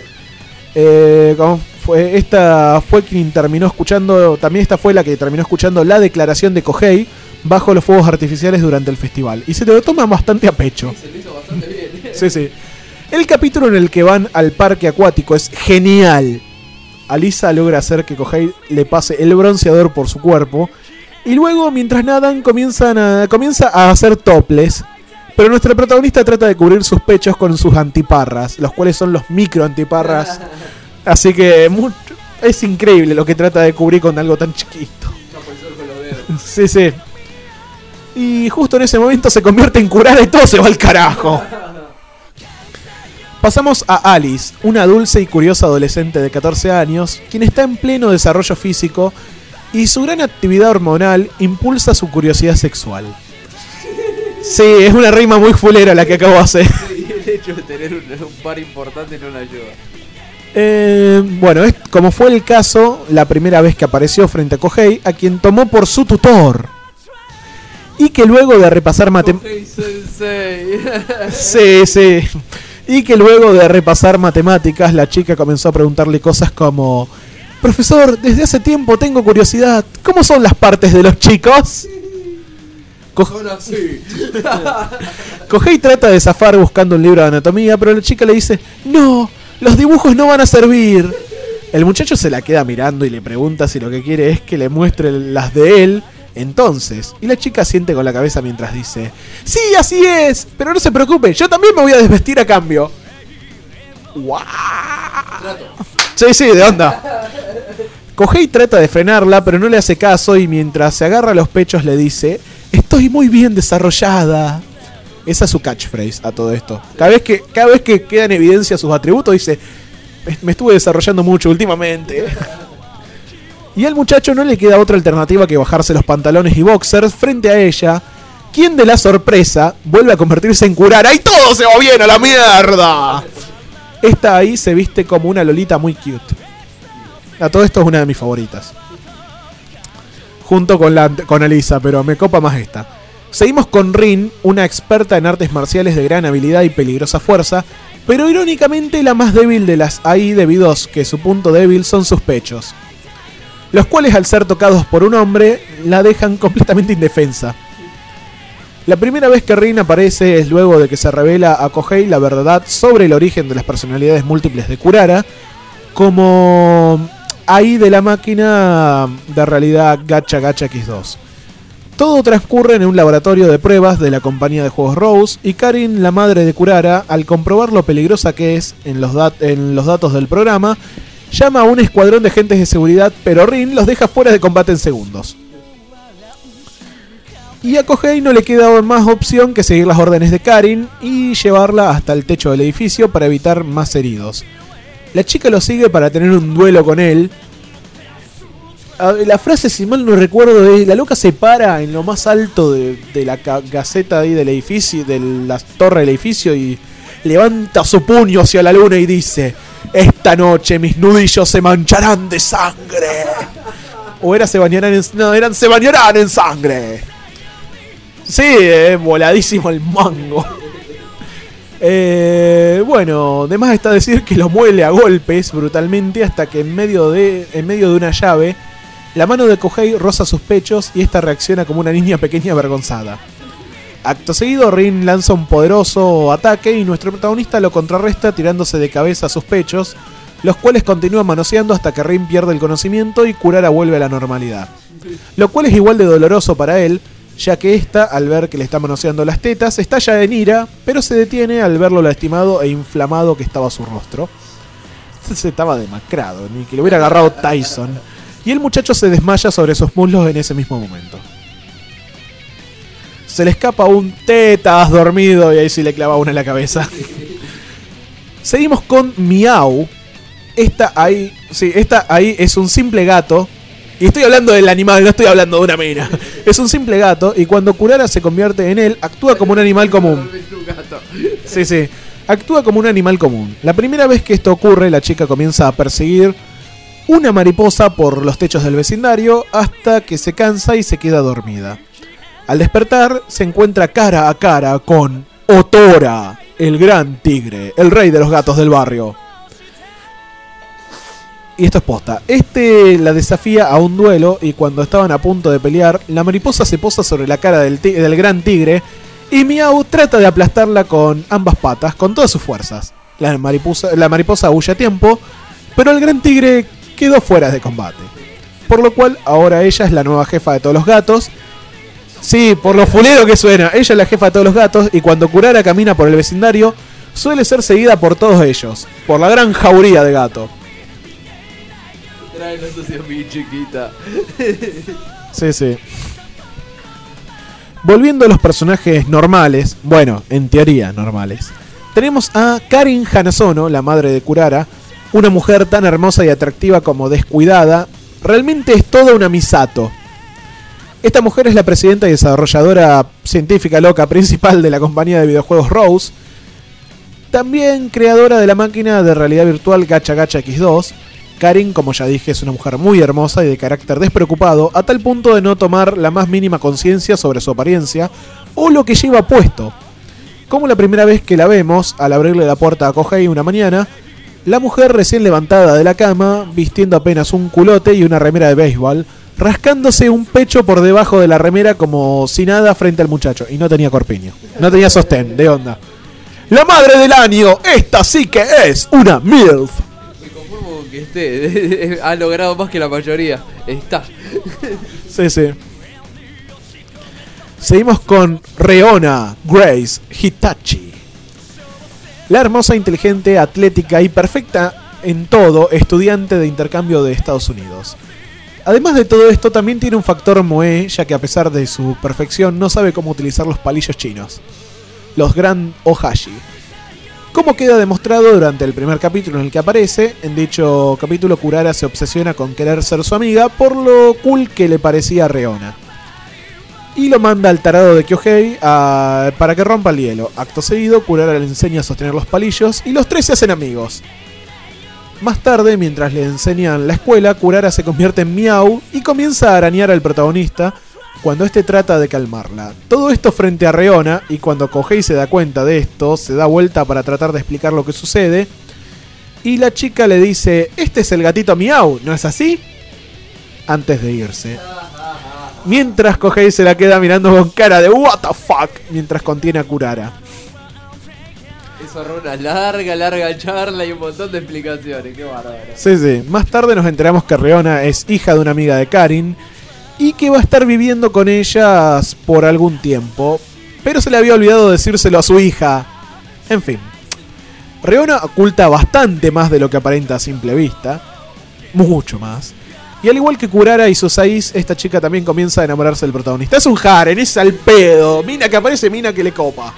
Esta fue quien terminó escuchando. También esta fue la que terminó escuchando la declaración de Kouhei bajo los fuegos artificiales durante el festival. Y se lo toma bastante a pecho. Se lo hizo bastante bien. Sí. El capítulo en el que van al parque acuático es genial. Alisa logra hacer que Kouhei le pase el bronceador por su cuerpo. Y luego, mientras nadan, comienza a hacer topless. Pero nuestra protagonista trata de cubrir sus pechos con sus antiparras, los cuales son los micro antiparras. Así que es increíble lo que trata de cubrir con algo tan chiquito. Sí. Y justo en ese momento se convierte en Kurara y todo se va al carajo. Pasamos a Alice, una dulce y curiosa adolescente de 14 años, quien está en pleno desarrollo físico y su gran actividad hormonal impulsa su curiosidad sexual. Sí, es una rima muy fulera la que acabo de hacer. Sí, el hecho de tener un par importante no la ayuda. Bueno, como fue el caso la primera vez que apareció frente a Kouhei, a quien tomó por su tutor. Y que luego de repasar Sí. Y que luego de repasar matemáticas, la chica comenzó a preguntarle cosas como: profesor, desde hace tiempo tengo curiosidad, ¿cómo son las partes de los chicos? Kouhei trata de zafar buscando un libro de anatomía, pero la chica le dice: no, los dibujos no van a servir. El muchacho se la queda mirando y le pregunta si lo que quiere es que le muestre las de él. Entonces, y la chica asiente con la cabeza mientras dice: sí, así es, pero no se preocupe, yo también me voy a desvestir a cambio. ¡Wow! Sí, de onda. Kohei trata de frenarla, pero no le hace caso y mientras se agarra los pechos le dice: estoy muy bien desarrollada. Esa es su catchphrase a todo esto. Cada vez que queda en evidencia sus atributos dice: me estuve desarrollando mucho últimamente. Y al muchacho no le queda otra alternativa que bajarse los pantalones y boxers frente a ella, quien de la sorpresa vuelve a convertirse en Kurara y todo se va bien a la mierda. Esta ahí se viste como una lolita muy cute. A todo esto es una de mis favoritas. Junto con Alisa, pero me copa más esta. Seguimos con Rin, una experta en artes marciales de gran habilidad y peligrosa fuerza, pero irónicamente la más débil de las AI debido a que su punto débil son sus pechos, los cuales al ser tocados por un hombre la dejan completamente indefensa. La primera vez que Rin aparece es luego de que se revela a Kohei la verdad sobre el origen de las personalidades múltiples de Kurara, como AI de la máquina de realidad Gacha Gacha X2. Todo transcurre en un laboratorio de pruebas de la compañía de juegos Rose y Karin, la madre de Kurara, al comprobar lo peligrosa que es en los datos del programa, llama a un escuadrón de agentes de seguridad, pero Rin los deja fuera de combate en segundos. Y a Kohei no le queda más opción que seguir las órdenes de Karin y llevarla hasta el techo del edificio para evitar más heridos. La chica lo sigue para tener un duelo con él. La frase, si mal no recuerdo, es: la loca se para en lo más alto de la caseta ahí del edificio, de la torre del edificio, y levanta su puño hacia la luna y dice: esta noche mis nudillos se mancharán de sangre. O era se bañarán en... No, eran se bañarán en sangre. Sí, voladísimo el mango. Bueno, de más está decir que lo muele a golpes brutalmente hasta que en medio de una llave la mano de Kohei roza sus pechos y esta reacciona como una niña pequeña avergonzada. Acto seguido, Rin lanza un poderoso ataque y nuestro protagonista lo contrarresta tirándose de cabeza a sus pechos, los cuales continúan manoseando hasta que Rin pierde el conocimiento y Kurara vuelve a la normalidad. Lo cual es igual de doloroso para él, ya que esta, al ver que le está manoseando las tetas, estalla en ira, pero se detiene al ver lo lastimado e inflamado que estaba su rostro. Se estaba demacrado, ni que le hubiera agarrado Tyson. Y el muchacho se desmaya sobre sus muslos en ese mismo momento. Se le escapa un tetas dormido y ahí sí le clava una en la cabeza. Seguimos con Miau. Esta ahí es un simple gato. Y estoy hablando del animal, no estoy hablando de una mina. Es un simple gato y cuando Kurara se convierte en él, actúa como un animal común. Sí. Actúa como un animal común. La primera vez que esto ocurre, la chica comienza a perseguir una mariposa por los techos del vecindario hasta que se cansa y se queda dormida. Al despertar, se encuentra cara a cara con Otora, el gran tigre, el rey de los gatos del barrio. Y esto es posta. La desafía a un duelo y cuando estaban a punto de pelear, la mariposa se posa sobre la cara del gran tigre y Miau trata de aplastarla con ambas patas, con todas sus fuerzas. La mariposa huye a tiempo, pero el gran tigre quedó fuera de combate. Por lo cual, ahora ella es la nueva jefa de todos los gatos. Sí, por lo fulero que suena, ella es la jefa de todos los gatos y cuando Kurara camina por el vecindario, suele ser seguida por todos ellos, por la gran jauría de gato. Trae la asociación bien chiquita. Sí. Volviendo a los personajes normales, bueno, en teoría normales, tenemos a Karin Hanazono, la madre de Kurara, una mujer tan hermosa y atractiva como descuidada. Realmente es toda una Misato. Esta mujer es la presidenta y desarrolladora científica loca principal de la compañía de videojuegos Rose, también creadora de la máquina de realidad virtual Gacha Gacha X2. Karin, como ya dije, es una mujer muy hermosa y de carácter despreocupado, a tal punto de no tomar la más mínima conciencia sobre su apariencia o lo que lleva puesto. Como la primera vez que la vemos, al abrirle la puerta a Kohei una mañana, la mujer recién levantada de la cama, vistiendo apenas un culote y una remera de béisbol, rascándose un pecho por debajo de la remera como si nada frente al muchacho. Y no tenía corpiño, no tenía sostén, de onda. ¡La madre del año! ¡Esta sí que es una MILF! Que esté, ha logrado más que la mayoría. Está. Sí. Seguimos con Reona Grace Hitachi. La hermosa, inteligente, atlética y perfecta en todo estudiante de intercambio de Estados Unidos. Además de todo esto, también tiene un factor moe, ya que a pesar de su perfección no sabe cómo utilizar los palillos chinos, los Grand Ohashi. Como queda demostrado durante el primer capítulo en el que aparece, en dicho capítulo Kurara se obsesiona con querer ser su amiga por lo cool que le parecía a Reona. Y lo manda al tarado de Kyohei para que rompa el hielo. Acto seguido, Kurara le enseña a sostener los palillos y los tres se hacen amigos. Más tarde, mientras le enseñan la escuela, Kurara se convierte en Miau y comienza a arañar al protagonista cuando este trata de calmarla. Todo esto frente a Reona, y cuando Kohei se da cuenta de esto, se da vuelta para tratar de explicar lo que sucede. Y la chica le dice, este es el gatito Miau, ¿no es así? Antes de irse. Mientras Kohei se la queda mirando con cara de what the fuck, mientras contiene a Kurara. Eso era una larga charla y un montón de explicaciones, qué bárbaro. Sí, sí. Más tarde nos enteramos que Reona es hija de una amiga de Karin y que va a estar viviendo con ellas por algún tiempo, pero se le había olvidado decírselo a su hija. En fin. Reona oculta bastante más de lo que aparenta a simple vista. Mucho más. Y al igual que Kurara y Susais, esta chica también comienza a enamorarse del protagonista. Es un harem, es al pedo. Mina que aparece, mina que le copa.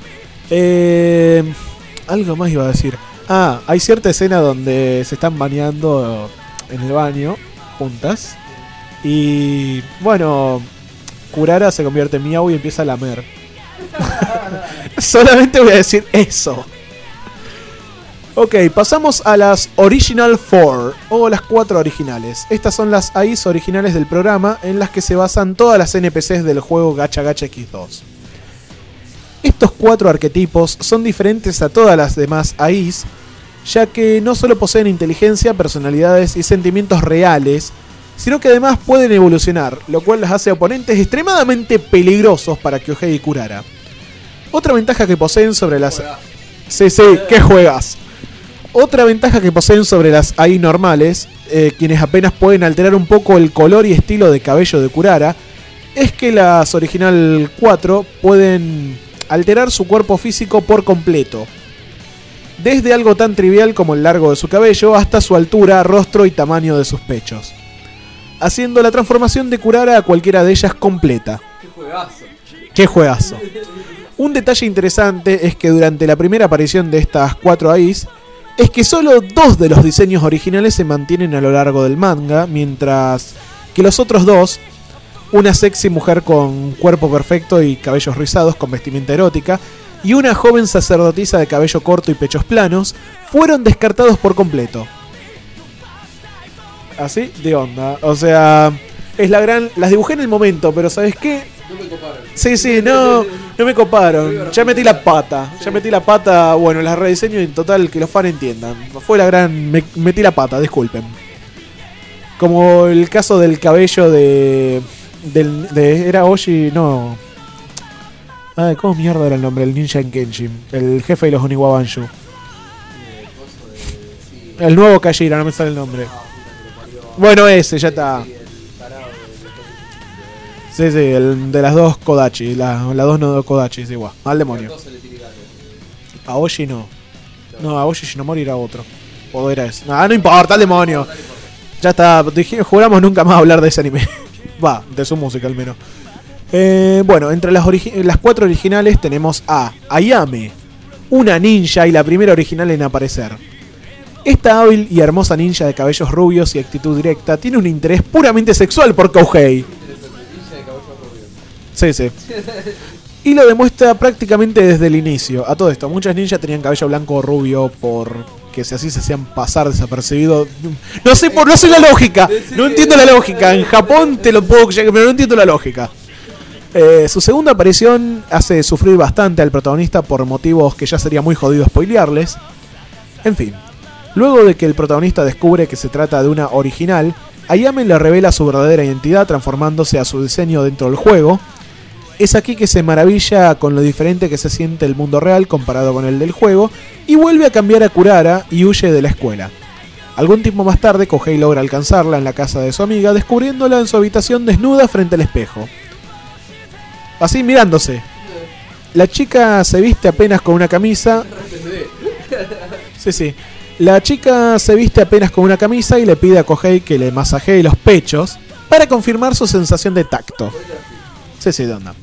Algo más iba a decir. Hay cierta escena donde se están bañando en el baño juntas. Y bueno, Kurara se convierte en Miau y empieza a lamer. Solamente voy a decir eso. Ok, pasamos a las Original 4, o las 4 originales. Estas son las AIs originales del programa, en las que se basan todas las NPCs del juego Gacha Gacha X2. Estos 4 arquetipos son diferentes a todas las demás AIs, ya que no solo poseen inteligencia, personalidades y sentimientos reales, sino que además pueden evolucionar, lo cual las hace oponentes extremadamente peligrosos para Kyohei y Kurara. Otra ventaja que poseen sobre las... Sí, ¿qué juegas? Otra ventaja que poseen sobre las AI normales, quienes apenas pueden alterar un poco el color y estilo de cabello de Kurara, es que las Original 4 pueden alterar su cuerpo físico por completo. Desde algo tan trivial como el largo de su cabello hasta su altura, rostro y tamaño de sus pechos. Haciendo la transformación de Kurara a cualquiera de ellas completa. ¡Qué juegazo! ¡Qué juegazo! Un detalle interesante es que durante la primera aparición de estas 4 AIs, es que solo 2 de los diseños originales se mantienen a lo largo del manga, mientras que los otros 2, una sexy mujer con cuerpo perfecto y cabellos rizados con vestimenta erótica, y una joven sacerdotisa de cabello corto y pechos planos, fueron descartados por completo. Así de onda. O sea, es la gran... Las dibujé en el momento, pero ¿sabes qué? No me coparon. Sí, no me coparon. Ya metí la pata. Bueno, las rediseño y en total que los fans entiendan. Fue la gran... Metí la pata, disculpen. Como el caso del cabello de era Oshi, no. Ay, ¿cómo mierda era el nombre? El ninja en Kenshin. El jefe de los Oniwabanshu. El nuevo Kajira, no me sale el nombre. Bueno, ese, ya está. Sí, el de las 2 Kodachi. Las 2 no Kodachi, es igual. Al demonio. A Oshi no. No, a Oshi Shinomori era otro. O era ese. No importa, al demonio. Ya está, juramos nunca más hablar de ese anime. Va, de su música al menos. Bueno, entre las 4 originales tenemos a Ayame, una ninja y la primera original en aparecer. Esta hábil y hermosa ninja de cabellos rubios y actitud directa tiene un interés puramente sexual por Kouhei. Sí. Y lo demuestra prácticamente desde el inicio. A todo esto, muchas ninjas tenían cabello blanco o rubio porque así se hacían pasar desapercibidos. No sé la lógica. No entiendo la lógica. En Japón te lo puedo llegar, pero no entiendo la lógica. Su segunda aparición hace sufrir bastante al protagonista por motivos que ya sería muy jodido spoilearles. En fin. Luego de que el protagonista descubre que se trata de una original, Ayame le revela su verdadera identidad transformándose a su diseño dentro del juego. Es aquí que se maravilla con lo diferente que se siente el mundo real comparado con el del juego y vuelve a cambiar a Kurara y huye de la escuela. Algún tiempo más tarde, Kohei logra alcanzarla en la casa de su amiga, descubriéndola en su habitación desnuda frente al espejo. Así mirándose. La chica se viste apenas con una camisa. Sí. La chica se viste apenas con una camisa y le pide a Kohei que le masajee los pechos para confirmar su sensación de tacto. Sí, de onda.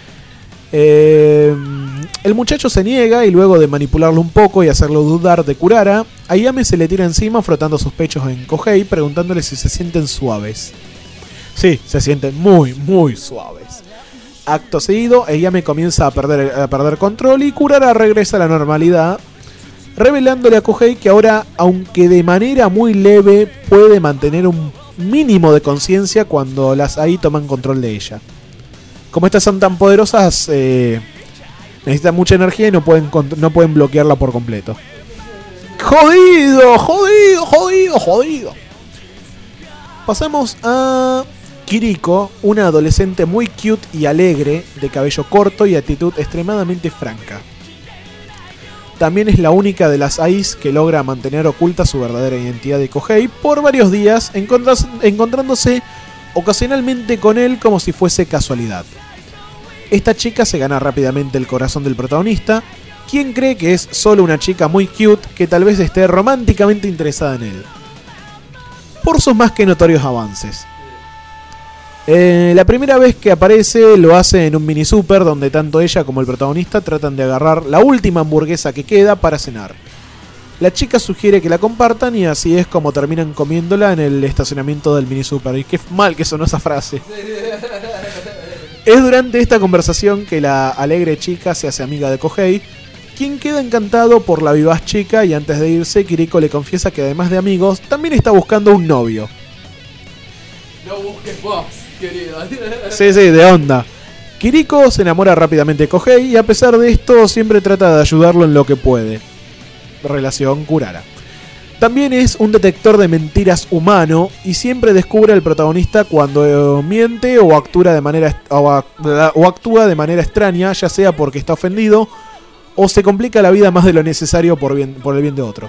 El muchacho se niega y luego de manipularlo un poco y hacerlo dudar de Kurara, Ayame se le tira encima frotando sus pechos en Kohei preguntándole si se sienten suaves. Sí, se sienten muy, muy suaves. Acto seguido, Ayame comienza a perder control y Kurara regresa a la normalidad, revelándole a Kohei que ahora, aunque de manera muy leve, puede mantener un mínimo de conciencia cuando las AI toman control de ella. Como estas son tan poderosas, necesitan mucha energía y no pueden bloquearla por completo. ¡Jodido! Pasamos a Kiriko, una adolescente muy cute y alegre, de cabello corto y actitud extremadamente franca. También es la única de las AIs que logra mantener oculta su verdadera identidad de Kohei por varios días, encontrándose ocasionalmente con él como si fuese casualidad. Esta chica se gana rápidamente el corazón del protagonista, quien cree que es solo una chica muy cute que tal vez esté románticamente interesada en él, por sus más que notorios avances. La primera vez que aparece lo hace en un mini super donde tanto ella como el protagonista tratan de agarrar la última hamburguesa que queda para cenar. La chica sugiere que la compartan y así es como terminan comiéndola en el estacionamiento del mini super. Y qué mal que sonó esa frase. Es durante esta conversación que la alegre chica se hace amiga de Kohei, quien queda encantado por la vivaz chica, y antes de irse Kiriko le confiesa que además de amigos también está buscando un novio. No busques más, querida. Sí, de onda. Kiriko se enamora rápidamente de Kohei y a pesar de esto siempre trata de ayudarlo en lo que puede. Relación Kurara. También es un detector de mentiras humano y siempre descubre al protagonista cuando miente o actúa de manera extraña, ya sea porque está ofendido o se complica la vida más de lo necesario por el bien de otros.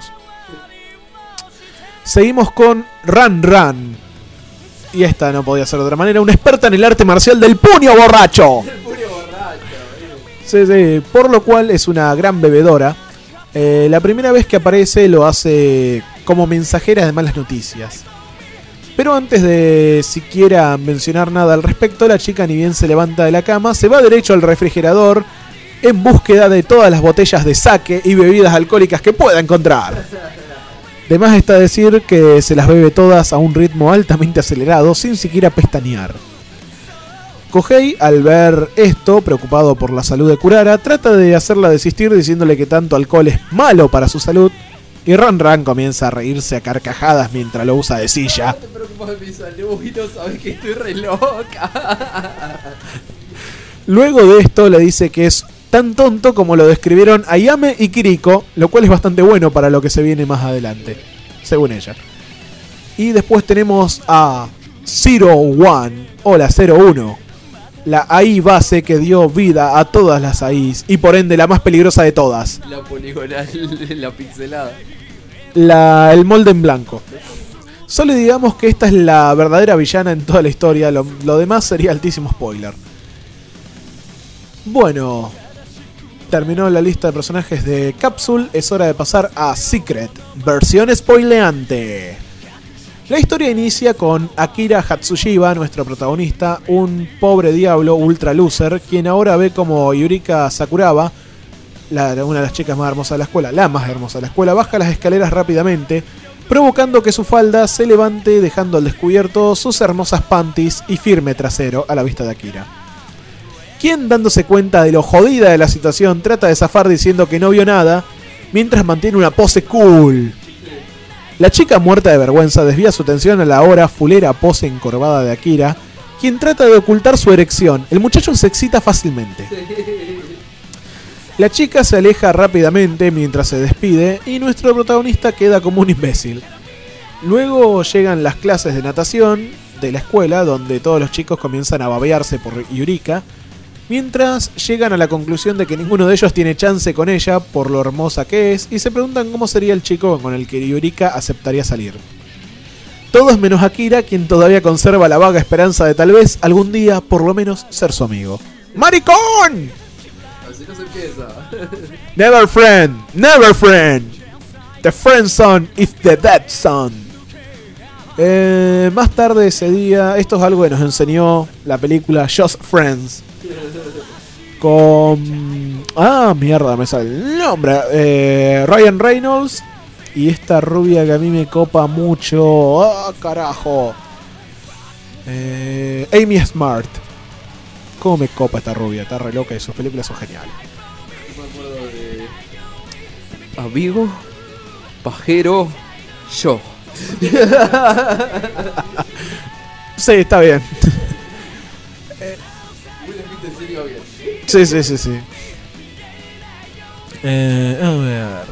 Seguimos con Ran. Y esta no podía ser de otra manera, una experta en el arte marcial del puño borracho. El puño borracho. Sí, por lo cual es una gran bebedora. La primera vez que aparece lo hace como mensajera de malas noticias. Pero antes de siquiera mencionar nada al respecto, la chica ni bien se levanta de la cama, se va derecho al refrigerador en búsqueda de todas las botellas de sake y bebidas alcohólicas que pueda encontrar. De más está decir que se las bebe todas a un ritmo altamente acelerado sin siquiera pestañear. Kohei, al ver esto, preocupado por la salud de Kurara, trata de hacerla desistir diciéndole que tanto alcohol es malo para su salud, y Ran comienza a reírse a carcajadas mientras lo usa de silla. No te preocupes de mi salud y no sabes que estoy re loca. Luego de esto le dice que es tan tonto como lo describieron Ayame y Kiriko, lo cual es bastante bueno para lo que se viene más adelante, según ella. Y después tenemos a Zero One, o la 01, la AI base que dio vida a todas las AIs y por ende la más peligrosa de todas. La poligonal, la pixelada. El molde en blanco. Solo digamos que esta es la verdadera villana en toda la historia, lo demás sería altísimo spoiler. Bueno, terminó la lista de personajes de Capsule, es hora de pasar a Secret, versión spoileante. La historia inicia con Akira Hatsushiba, nuestro protagonista, un pobre diablo ultra loser, quien ahora ve como Yurika Sakuraba, una de las chicas más hermosas de la escuela, la más hermosa de la escuela, baja las escaleras rápidamente, provocando que su falda se levante dejando al descubierto sus hermosas panties y firme trasero a la vista de Akira, quien, dándose cuenta de lo jodida de la situación, trata de zafar diciendo que no vio nada, mientras mantiene una pose cool. La chica, muerta de vergüenza, desvía su atención a la ahora fulera pose encorvada de Akira, quien trata de ocultar su erección. El muchacho se excita fácilmente. La chica se aleja rápidamente mientras se despide y nuestro protagonista queda como un imbécil. Luego llegan las clases de natación de la escuela, donde todos los chicos comienzan a babearse por Yurika, mientras llegan a la conclusión de que ninguno de ellos tiene chance con ella por lo hermosa que es y se preguntan cómo sería el chico con el que Yurika aceptaría salir. Todos menos Akira, quien todavía conserva la vaga esperanza de tal vez algún día por lo menos ser su amigo. ¡Maricón! Así no se empieza. Never friend. The Friend Zone is the Dead Zone. Más tarde ese día, esto es algo que nos enseñó la película Just Friends. Con... mierda, me sale el nombre. Ryan Reynolds y esta rubia que a mí me copa mucho. Carajo. Amy Smart. ¿Cómo me copa esta rubia? Está re loca y sus películas son geniales. Yo me acuerdo de Amigo, Pajero, Yo. Sí, está bien. Sí. A ver.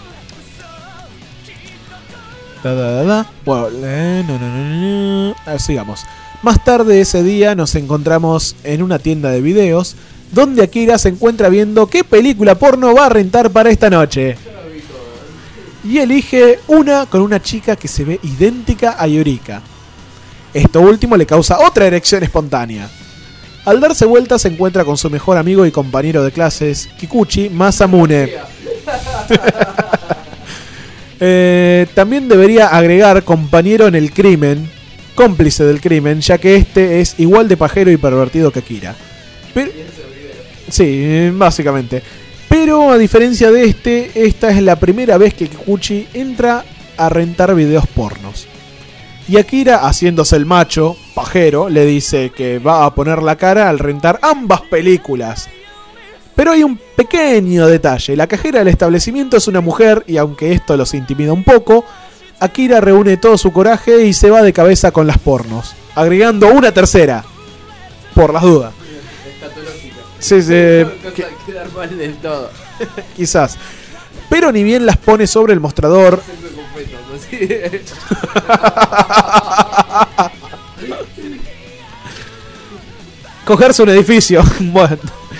Bueno, no. A ver, sigamos. Más tarde ese día nos encontramos en una tienda de videos donde Akira se encuentra viendo qué película porno va a rentar para esta noche. Y elige una con una chica que se ve idéntica a Yurika. Esto último le causa otra erección espontánea. Al darse vuelta se encuentra con su mejor amigo y compañero de clases, Kikuchi Masamune. También debería agregar compañero en el crimen, cómplice del crimen, ya que este es igual de pajero y pervertido que Akira. Pero, sí, básicamente. Pero a diferencia de esta es la primera vez que Kikuchi entra a rentar videos pornos. Y Akira, haciéndose el macho, pajero, le dice que va a poner la cara al rentar ambas películas. Pero hay un pequeño detalle. La cajera del establecimiento es una mujer y aunque esto los intimida un poco, Akira reúne todo su coraje y se va de cabeza con las pornos, agregando una tercera, por las dudas. Sí, Quedar mal del todo. Quizás. Pero ni bien las pone sobre el mostrador. Cogerse un edificio. Bueno.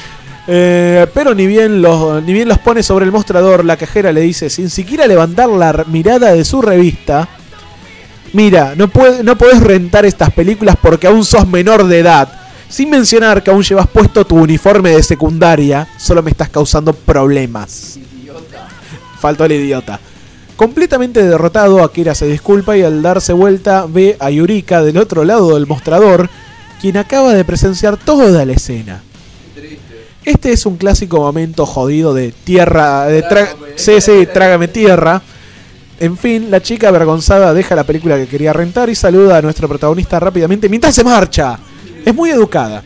Pero ni bien los pone sobre el mostrador, la cajera le dice, sin siquiera levantar la mirada de su revista: mira, no podés rentar estas películas porque aún sos menor de edad. Sin mencionar que aún llevas puesto tu uniforme de secundaria, solo me estás causando problemas. Idiota. Faltó el idiota. Completamente derrotado, Akira se disculpa y al darse vuelta ve a Yurika del otro lado del mostrador, quien acaba de presenciar toda la escena. Este es un clásico momento jodido de tierra, trágame tierra. En fin, la chica avergonzada deja la película que quería rentar y saluda a nuestro protagonista rápidamente mientras se marcha. Es muy educada.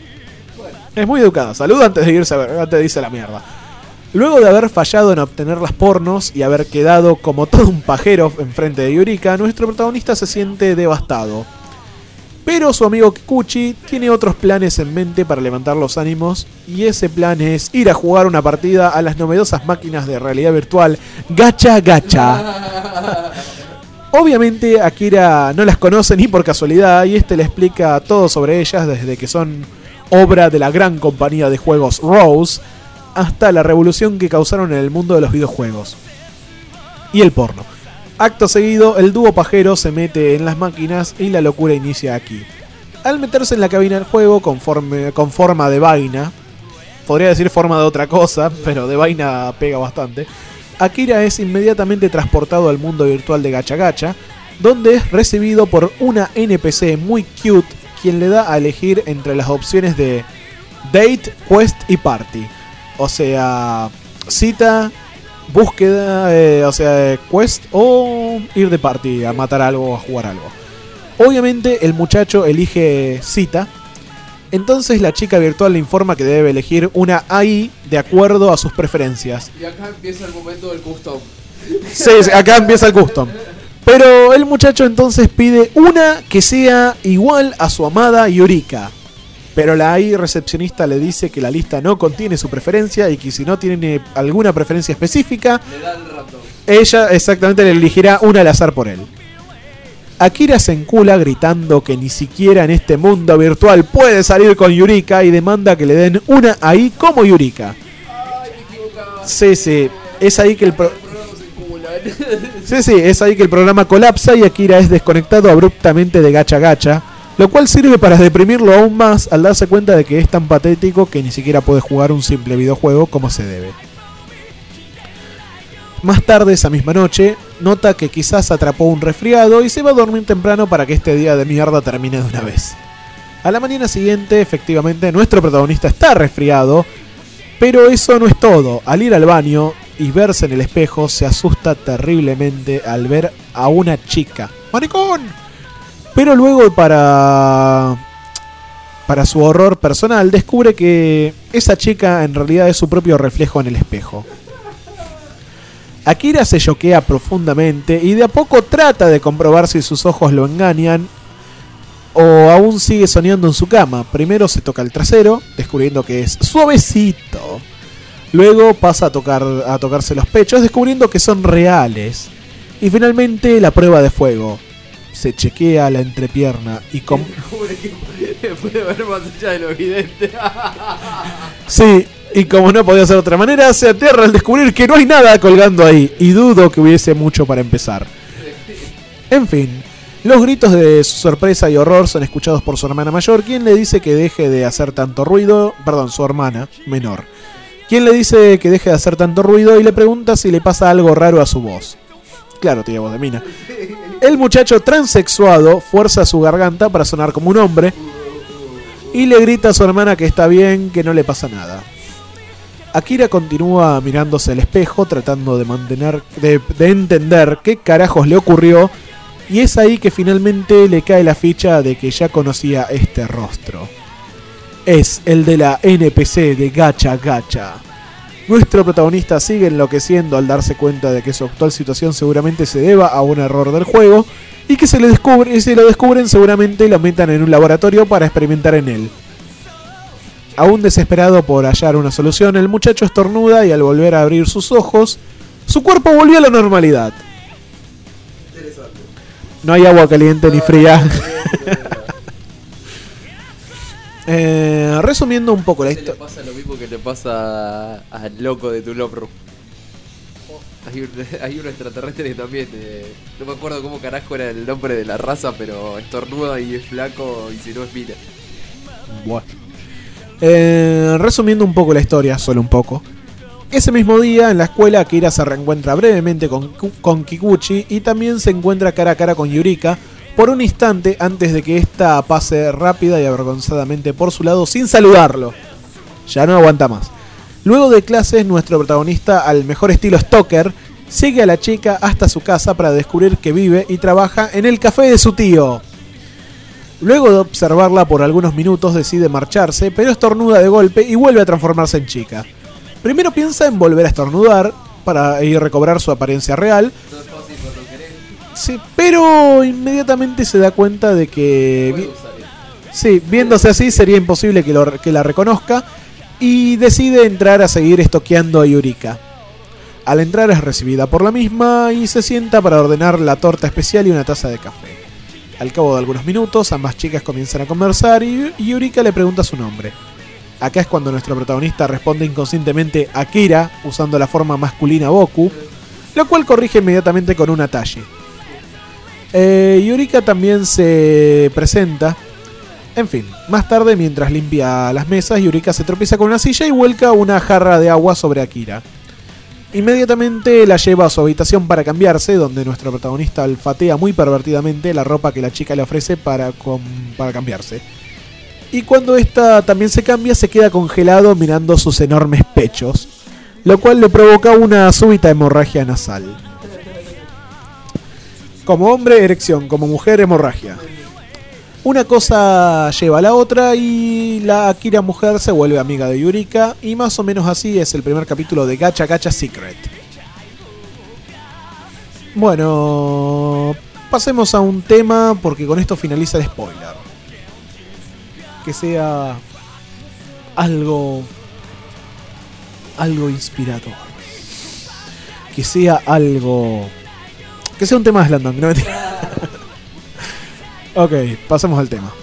Saluda antes de irse a la mierda. Luego de haber fallado en obtener las pornos y haber quedado como todo un pajero enfrente de Yurika, nuestro protagonista se siente devastado. Pero su amigo Kikuchi tiene otros planes en mente para levantar los ánimos, y ese plan es ir a jugar una partida a las novedosas máquinas de realidad virtual Gacha Gacha. Obviamente Akira no las conoce ni por casualidad y le explica todo sobre ellas, desde que son obra de la gran compañía de juegos Rose hasta la revolución que causaron en el mundo de los videojuegos y el porno. Acto seguido, el dúo pajero se mete en las máquinas y la locura inicia aquí. Al meterse en la cabina del juego con forma de vaina, podría decir forma de otra cosa, pero de vaina pega bastante, Akira es inmediatamente transportado al mundo virtual de Gacha Gacha, donde es recibido por una NPC muy cute, quien le da a elegir entre las opciones de Date, Quest y Party. O sea, cita, búsqueda, quest o ir de party a matar algo o a jugar algo. Obviamente el muchacho elige cita. Entonces la chica virtual le informa que debe elegir una AI de acuerdo a sus preferencias. Y acá empieza el momento del custom. Sí, acá empieza el custom. Pero el muchacho entonces pide una que sea igual a su amada Yurika. Pero la AI recepcionista le dice que la lista no contiene su preferencia y que si no tiene alguna preferencia específica, le da el rato. Ella exactamente le elegirá una al azar por él. Akira se encula gritando que ni siquiera en este mundo virtual puede salir con Yurika y demanda que le den una AI como Yurika. Ay, me equivocaba. Sí, es ahí que es ahí que el programa colapsa y Akira es desconectado abruptamente de Gacha Gacha, lo cual sirve para deprimirlo aún más al darse cuenta de que es tan patético que ni siquiera puede jugar un simple videojuego como se debe. Más tarde esa misma noche, nota que quizás atrapó un resfriado y se va a dormir temprano para que este día de mierda termine de una vez. A la mañana siguiente, efectivamente, nuestro protagonista está resfriado, pero eso no es todo. Al ir al baño y verse en el espejo, se asusta terriblemente al ver a una chica. ¡Maricón! Pero luego, para su horror personal, descubre que esa chica en realidad es su propio reflejo en el espejo. Akira se choquea profundamente y de a poco trata de comprobar si sus ojos lo engañan o aún sigue soñando en su cama. Primero se toca el trasero, descubriendo que es suavecito. Luego pasa a tocarse los pechos, descubriendo que son reales. Y finalmente la prueba de fuego. Se chequea la entrepierna y puede ver más allá de lo evidente. Sí, y como no podía ser de otra manera, se aterra al descubrir que no hay nada colgando ahí. Y dudo que hubiese mucho para empezar. En fin, los gritos de su sorpresa y horror son escuchados por su hermana mayor, quien le dice que deje de hacer tanto ruido. Perdón, su hermana menor, quien le dice que deje de hacer tanto ruido y le pregunta si le pasa algo raro a su voz. Claro, tiene voz de mina. El muchacho transexuado fuerza su garganta para sonar como un hombre y le grita a su hermana que está bien, que no le pasa nada. Akira continúa mirándose al espejo, tratando de entender qué carajos le ocurrió, y es ahí que finalmente le cae la ficha de que ya conocía este rostro. Es el de la NPC de Gacha Gacha. Nuestro protagonista sigue enloqueciendo al darse cuenta de que su actual situación seguramente se deba a un error del juego y que si lo descubren seguramente lo metan en un laboratorio para experimentar en él. Aún desesperado por hallar una solución, el muchacho estornuda y al volver a abrir sus ojos, su cuerpo volvió a la normalidad. No hay agua caliente ni fría. Resumiendo un poco la historia. Le pasa lo mismo que le pasa al loco de tu Love Room. Hay un extraterrestre que también, no me acuerdo cómo carajo era el nombre de la raza, pero estornuda y es flaco y si no es mina. Bueno. Resumiendo un poco la historia, solo un poco. Ese mismo día en la escuela Akira se reencuentra brevemente con Kikuchi y también se encuentra cara a cara con Yurika por un instante antes de que ésta pase rápida y avergonzadamente por su lado sin saludarlo. Ya no aguanta más. Luego de clases, nuestro protagonista, al mejor estilo stalker, sigue a la chica hasta su casa para descubrir que vive y trabaja en el café de su tío. Luego de observarla por algunos minutos decide marcharse, pero estornuda de golpe y vuelve a transformarse en chica. Primero piensa en volver a estornudar para recobrar su apariencia real. Sí, pero inmediatamente se da cuenta de que viéndose así sería imposible que la reconozca y decide entrar a seguir estoqueando a Yurika. Al entrar es recibida por la misma y se sienta para ordenar la torta especial y una taza de café. Al cabo de algunos minutos, ambas chicas comienzan a conversar y Yurika le pregunta su nombre. Acá es cuando nuestro protagonista responde inconscientemente Akira, usando la forma masculina Boku, lo cual corrige inmediatamente con una talle. Yurika también se presenta. En fin, más tarde, mientras limpia las mesas, Yurika se tropieza con una silla y vuelca una jarra de agua sobre Akira. Inmediatamente la lleva a su habitación para cambiarse, donde nuestro protagonista olfatea muy pervertidamente la ropa que la chica le ofrece para cambiarse. Y cuando esta también se cambia, se queda congelado mirando sus enormes pechos, lo cual le provoca una súbita hemorragia nasal. Como hombre, erección; como mujer, hemorragia. Una cosa lleva a la otra y la Akira mujer se vuelve amiga de Yurika, y más o menos así es el primer capítulo de Gacha Gacha Secret. Bueno, pasemos a un tema porque con esto finaliza el spoiler. Que sea algo inspirador. Que sea un tema de Slandon, no mentira. Ok, pasemos al tema.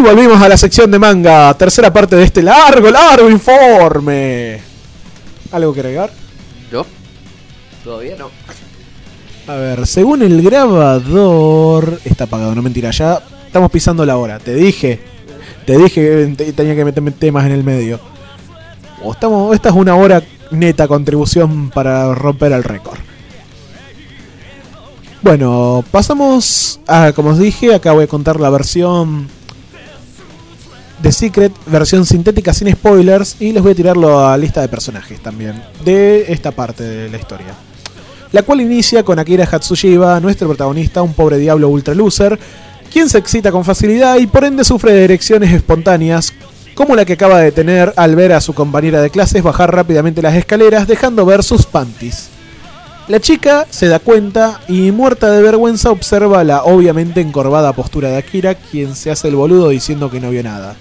volvimos a la sección de manga. Tercera parte de este largo informe. ¿Algo que agregar? No, todavía no. A ver, según el grabador... Está apagado, no mentira, ya estamos pisando la hora. Te dije que tenía que meterme temas en el medio. Esta es una hora neta contribución para romper el récord. Bueno, pasamos a, como os dije, acá voy a contar la versión de Secret, versión sintética sin spoilers, y les voy a tirar la lista de personajes también de esta parte de la historia, la cual inicia con Akira Hatsushiba, nuestro protagonista, un pobre diablo ultra loser, quien se excita con facilidad y por ende sufre de erecciones espontáneas, como la que acaba de tener al ver a su compañera de clases bajar rápidamente las escaleras, dejando ver sus panties. La chica se da cuenta y, muerta de vergüenza, observa la obviamente encorvada postura de Akira, quien se hace el boludo diciendo que no vio nada.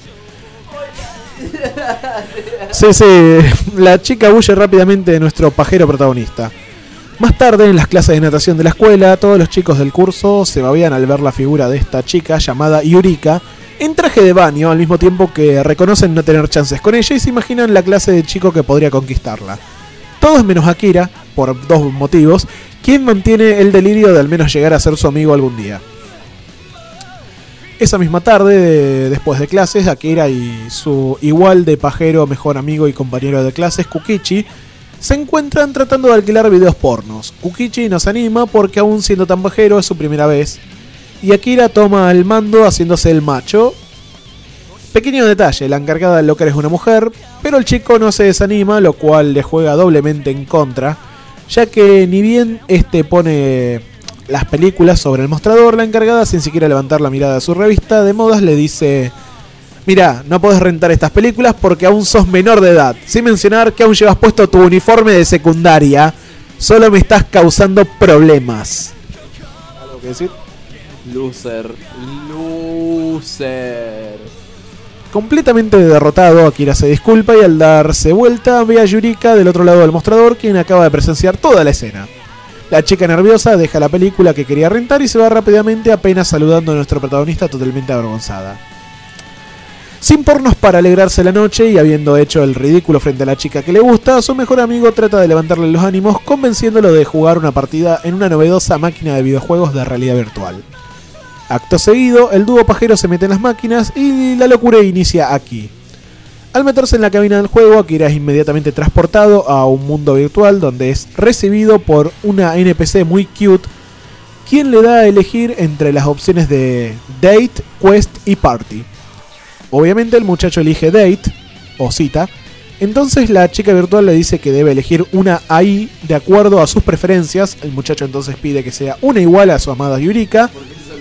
Sí, la chica huye rápidamente de nuestro pajero protagonista. Más tarde, en las clases de natación de la escuela, todos los chicos del curso se babean al ver la figura de esta chica llamada Yurika en traje de baño, al mismo tiempo que reconocen no tener chances con ella y se imaginan la clase de chico que podría conquistarla. Todos menos Akira, por dos motivos, quien mantiene el delirio de al menos llegar a ser su amigo algún día. Esa misma tarde, después de clases, Akira y su igual de pajero mejor amigo y compañero de clases, Kukichi, se encuentran tratando de alquilar videos pornos. Kukichi nos anima porque, aún siendo tan pajero, es su primera vez, y Akira toma el mando haciéndose el macho. Pequeño detalle, la encargada del local es una mujer, pero el chico no se desanima, lo cual le juega doblemente en contra, ya que ni bien pone las películas sobre el mostrador, la encargada, sin siquiera levantar la mirada de su revista de modas, le dice: mirá, no podés rentar estas películas porque aún sos menor de edad, sin mencionar que aún llevas puesto tu uniforme de secundaria, solo me estás causando problemas. ¿Algo que decir? Loser. Completamente derrotado, Akira se disculpa y al darse vuelta ve a Yurika del otro lado del mostrador, quien acaba de presenciar toda la escena. La chica nerviosa deja la película que quería rentar y se va rápidamente, apenas saludando a nuestro protagonista totalmente avergonzada. Sin pornos para alegrarse la noche y habiendo hecho el ridículo frente a la chica que le gusta, su mejor amigo trata de levantarle los ánimos convenciéndolo de jugar una partida en una novedosa máquina de videojuegos de realidad virtual. Acto seguido, el dúo pajero se mete en las máquinas y la locura inicia aquí. Al meterse en la cabina del juego, Akira es inmediatamente transportado a un mundo virtual donde es recibido por una NPC muy cute, quien le da a elegir entre las opciones de Date, Quest y Party. Obviamente el muchacho elige Date, o cita, entonces la chica virtual le dice que debe elegir una AI de acuerdo a sus preferencias. El muchacho entonces pide que sea una igual a su amada Yurika.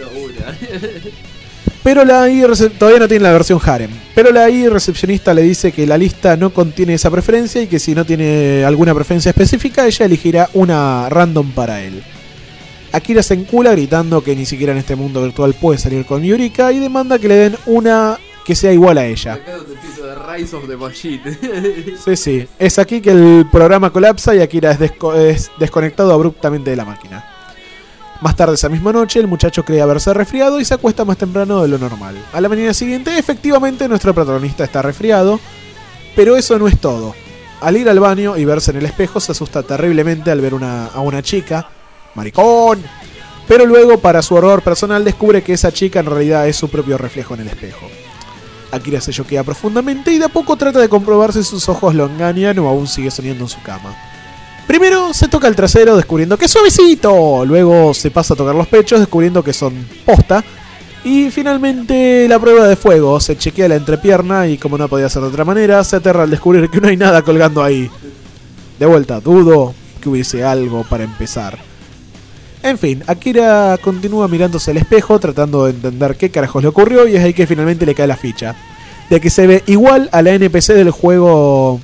Pero la AI todavía no tiene la versión harem. Pero la AI recepcionista le dice que la lista no contiene esa preferencia y que si no tiene alguna preferencia específica, ella elegirá una random para él. Akira se encula gritando que ni siquiera en este mundo virtual puede salir con Yurika y demanda que le den una que sea igual a ella. Acá es donde empieza The Rise of the Machine. Sí. Es aquí que el programa colapsa y Akira es desconectado abruptamente de la máquina. Más tarde esa misma noche, el muchacho cree haberse resfriado y se acuesta más temprano de lo normal. A la mañana siguiente, efectivamente, nuestro protagonista está resfriado, pero eso no es todo. Al ir al baño y verse en el espejo, se asusta terriblemente al ver a una chica. ¡Maricón! Pero luego, para su horror personal, descubre que esa chica en realidad es su propio reflejo en el espejo. Akira se choquea profundamente y de a poco trata de comprobar si sus ojos lo engañan o aún sigue soñando en su cama. Primero se toca el trasero descubriendo que es suavecito, luego se pasa a tocar los pechos descubriendo que son posta y finalmente la prueba de fuego, se chequea la entrepierna y como no podía ser de otra manera, se aterra al descubrir que no hay nada colgando ahí. De vuelta, dudo que hubiese algo para empezar. En fin, Akira continúa mirándose al espejo tratando de entender qué carajos le ocurrió y es ahí que finalmente le cae la ficha de que se ve igual a la NPC del juego.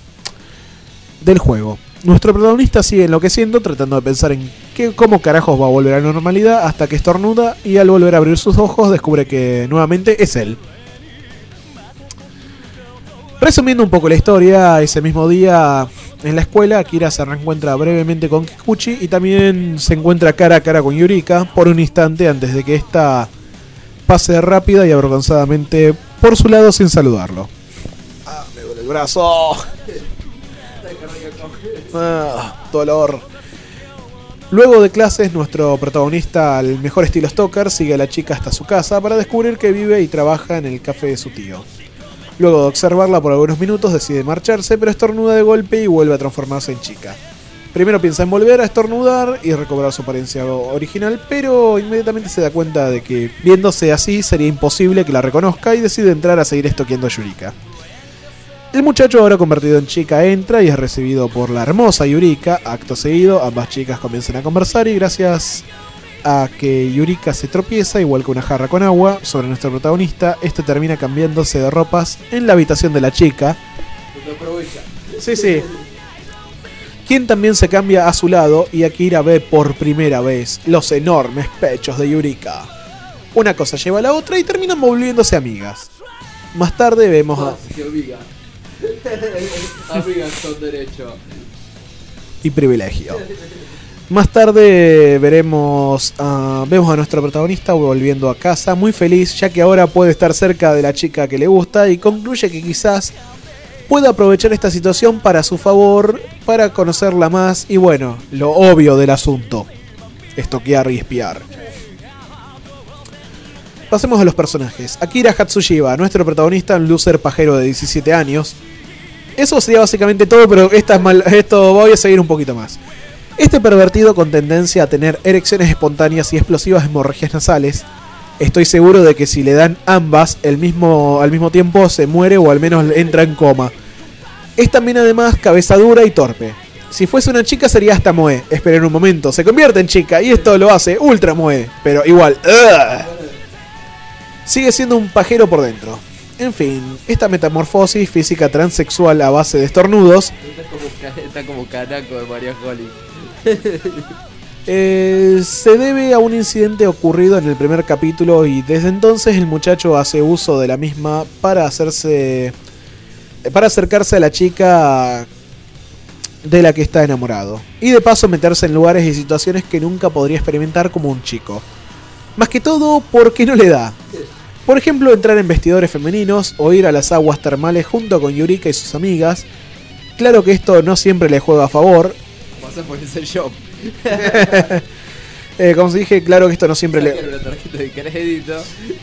Nuestro protagonista sigue enloqueciendo tratando de pensar en cómo carajos va a volver a la normalidad hasta que estornuda y al volver a abrir sus ojos descubre que nuevamente es él. Resumiendo un poco la historia, ese mismo día en la escuela Akira se reencuentra brevemente con Kikuchi y también se encuentra cara a cara con Yurika por un instante antes de que ésta pase rápida y avergonzadamente por su lado sin saludarlo. Ah, me duele el brazo. Dolor. Luego de clases, nuestro protagonista, al mejor estilo stalker, sigue a la chica hasta su casa para descubrir que vive y trabaja en el café de su tío. Luego de observarla por algunos minutos, decide marcharse, pero estornuda de golpe y vuelve a transformarse en chica. Primero piensa en volver a estornudar y recobrar su apariencia original, pero inmediatamente se da cuenta de que, viéndose así, sería imposible que la reconozca y decide entrar a seguir estoqueando a Yurika. El muchacho, ahora convertido en chica, entra y es recibido por la hermosa Yurika. Acto seguido, ambas chicas comienzan a conversar y gracias a que Yurika se tropieza, igual que una jarra con agua, sobre nuestro protagonista, este termina cambiándose de ropas en la habitación de la chica. Sí. Quien también se cambia a su lado y Akira ve por primera vez los enormes pechos de Yurika. Una cosa lleva a la otra y terminan volviéndose amigas. Más tarde vemos a... Amigas con derecho. Y privilegio. Más tarde vemos a nuestro protagonista volviendo a casa muy feliz, ya que ahora puede estar cerca de la chica que le gusta, y concluye que quizás pueda aprovechar esta situación para su favor, para conocerla más y bueno, lo obvio del asunto, estoquear y espiar. Pasemos a los personajes. Akira Hatsushiba, nuestro protagonista, un loser pajero de 17 años. Eso sería básicamente todo, pero esto voy a seguir un poquito más. Este pervertido con tendencia a tener erecciones espontáneas y explosivas hemorragias nasales. Estoy seguro de que si le dan ambas al mismo tiempo se muere o al menos entra en coma. Es también además cabeza dura y torpe. Si fuese una chica sería hasta moe. Esperen un momento, se convierte en chica y esto lo hace ultra moe. Pero igual, sigue siendo un pajero por dentro. En fin, esta metamorfosis física transexual a base de estornudos Está como canaco de María Holly. se debe a un incidente ocurrido en el primer capítulo y desde entonces el muchacho hace uso de la misma para acercarse a la chica de la que está enamorado y de paso meterse en lugares y situaciones que nunca podría experimentar como un chico. Más que todo porque no le da. Por ejemplo, entrar en vestidores femeninos o ir a las aguas termales junto con Yurika y sus amigas. Claro que esto no siempre le juega a favor. Pasa por ese shop. Como se dije, claro que esto no siempre le... una tarjeta de crédito.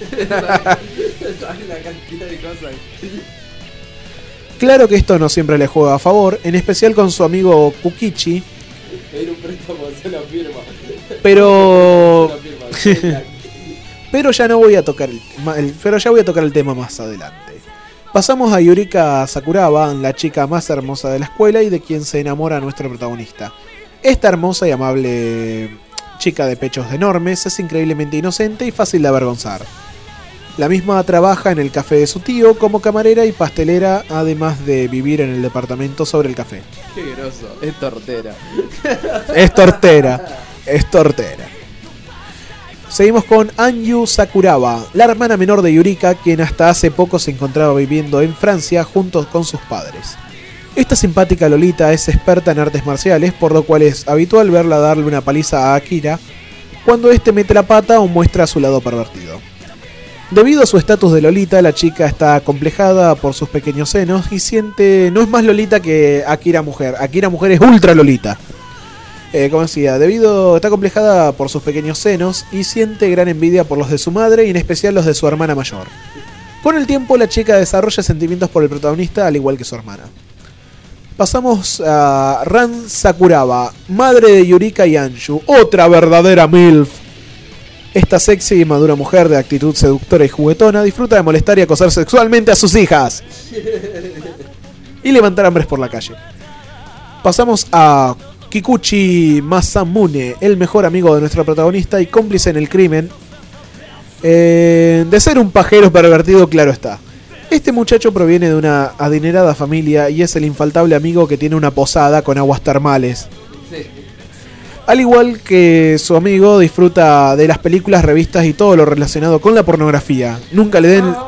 La cantidad de cosas. Claro que esto no siempre le juega a favor, en especial con su amigo Kukichi. Pedir un préstamo, se la firma. Pero... Pero ya voy a tocar el tema más adelante. Pasamos a Yurika Sakuraba, la chica más hermosa de la escuela y de quien se enamora nuestro protagonista. Esta hermosa y amable chica de pechos enormes es increíblemente inocente y fácil de avergonzar. La misma trabaja en el café de su tío como camarera y pastelera, además de vivir en el departamento sobre el café. Qué groso, es tortera. Es tortera. Seguimos con Anju Sakuraba, la hermana menor de Yurika, quien hasta hace poco se encontraba viviendo en Francia junto con sus padres. Esta simpática Lolita es experta en artes marciales, por lo cual es habitual verla darle una paliza a Akira cuando este mete la pata o muestra su lado pervertido. Debido a su estatus de Lolita, la chica está acomplejada por sus pequeños senos y no es más Lolita que Akira mujer. Akira mujer es ultra Lolita. Como decía, está acomplejada por sus pequeños senos y siente gran envidia por los de su madre y en especial los de su hermana mayor. Con el tiempo la chica desarrolla sentimientos por el protagonista al igual que su hermana. Pasamos a Ran Sakuraba, madre de Yurika y Anju, otra verdadera MILF. Esta sexy y madura mujer de actitud seductora y juguetona disfruta de molestar y acosar sexualmente a sus hijas y levantar hambres por la calle. Pasamos a Kikuchi Masamune, el mejor amigo de nuestro protagonista y cómplice en el crimen. De ser un pajero pervertido, claro está. Este muchacho proviene de una adinerada familia y es el infaltable amigo que tiene una posada con aguas termales. Sí. Al igual que su amigo, disfruta de las películas, revistas y todo lo relacionado con la pornografía. Nunca le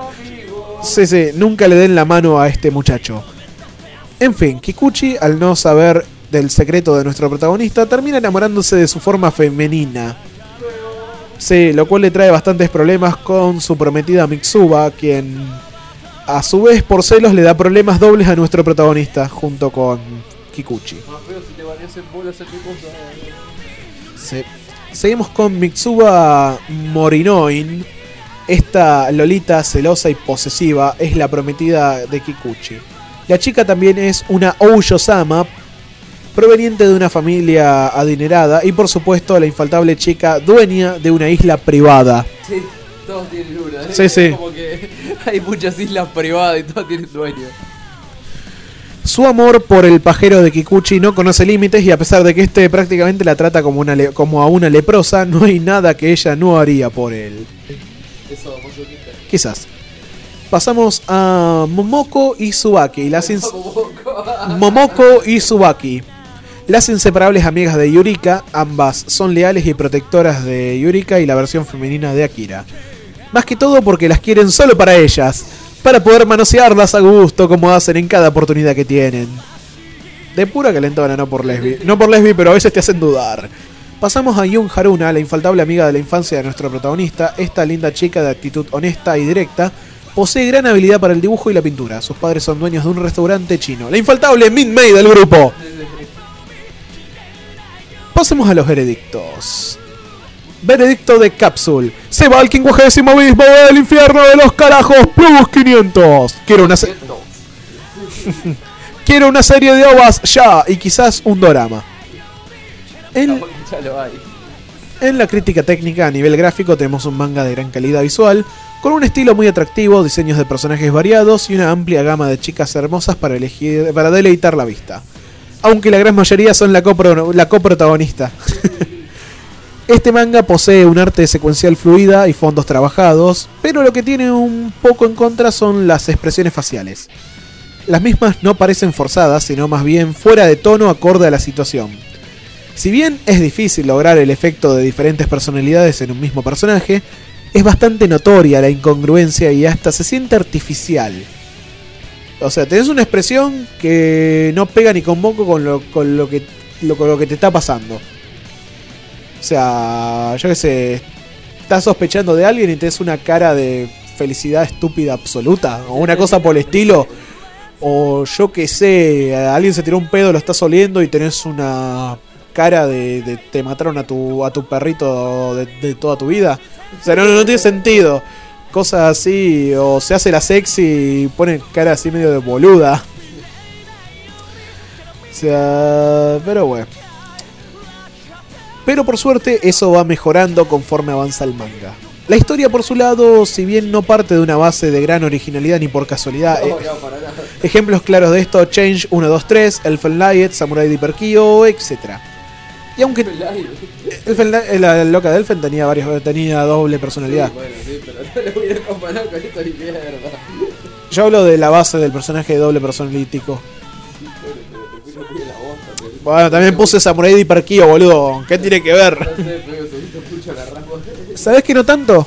den la mano a este muchacho. En fin, Kikuchi, al no saber del secreto de nuestro protagonista, termina enamorándose de su forma femenina. Sí, lo cual le trae bastantes problemas con su prometida Mitsuba, quien A su vez, por celos, le da problemas dobles a nuestro protagonista, junto con Kikuchi. Más feo si te baneas en bolas en mi cosa. Seguimos con Mitsuba Morinoin. Esta lolita celosa y posesiva es la prometida de Kikuchi. La chica también es una Ouyo-sama, proveniente de una familia adinerada y por supuesto la infaltable chica dueña de una isla privada. Sí, todos tienen una. Sí, sí. Como que hay muchas islas privadas y todas tienen dueño. Su amor por el pajero de Kikuchi no conoce límites y a pesar de que este prácticamente la trata como a una leprosa, no hay nada que ella no haría por él. Eso, masoquista. Quizás. Pasamos a Momoko y Tsubaki. Momoko y Tsubaki. Las inseparables amigas de Yurika, ambas son leales y protectoras de Yurika y la versión femenina de Akira. Más que todo porque las quieren solo para ellas, para poder manosearlas a gusto como hacen en cada oportunidad que tienen. De pura calentona, no por lesbi, pero a veces te hacen dudar. Pasamos a Yun Haruna, la infaltable amiga de la infancia de nuestro protagonista. Esta linda chica de actitud honesta y directa posee gran habilidad para el dibujo y la pintura. Sus padres son dueños de un restaurante chino. La infaltable Min Mei del grupo. Pasemos a los veredictos. Veredicto de Capsule. Se va al 50º abismo del infierno de los carajos plus 500. Quiero una serie de ovas ya y quizás un dorama. Ya lo hay. En la crítica técnica a nivel gráfico tenemos un manga de gran calidad visual, con un estilo muy atractivo, diseños de personajes variados y una amplia gama de chicas hermosas para deleitar la vista. Aunque la gran mayoría son la coprotagonista. Este manga posee un arte secuencial fluida y fondos trabajados, pero lo que tiene un poco en contra son las expresiones faciales. Las mismas no parecen forzadas, sino más bien fuera de tono acorde a la situación. Si bien es difícil lograr el efecto de diferentes personalidades en un mismo personaje, es bastante notoria la incongruencia y hasta se siente artificial. O sea, tenés una expresión que no pega ni con moco con lo que te está pasando. O sea, yo qué sé, estás sospechando de alguien y tenés una cara de felicidad estúpida absoluta, o una cosa por el estilo. O yo qué sé, alguien se tiró un pedo, lo estás oliendo y tenés una cara de te mataron a tu perrito de toda tu vida. O sea, no tiene sentido. Cosas así, o se hace la sexy y pone cara así medio de boluda. O sea, pero bueno. Pero por suerte eso va mejorando conforme avanza el manga. La historia por su lado, si bien no parte de una base de gran originalidad ni por casualidad, ejemplos claros de esto: Change 123, Elfen Light, Samurai Deeper Kyo, etc. Y aunque la loca de Elfen tenía doble personalidad. Sí, bueno, sí, pero no lo voy a comparar con esto ni mierda. Yo hablo de la base del personaje de doble personalítico. Bueno, también puse Samurai Deeper Kyo, boludo. ¿Qué tiene que ver? ¿Sabés que no tanto?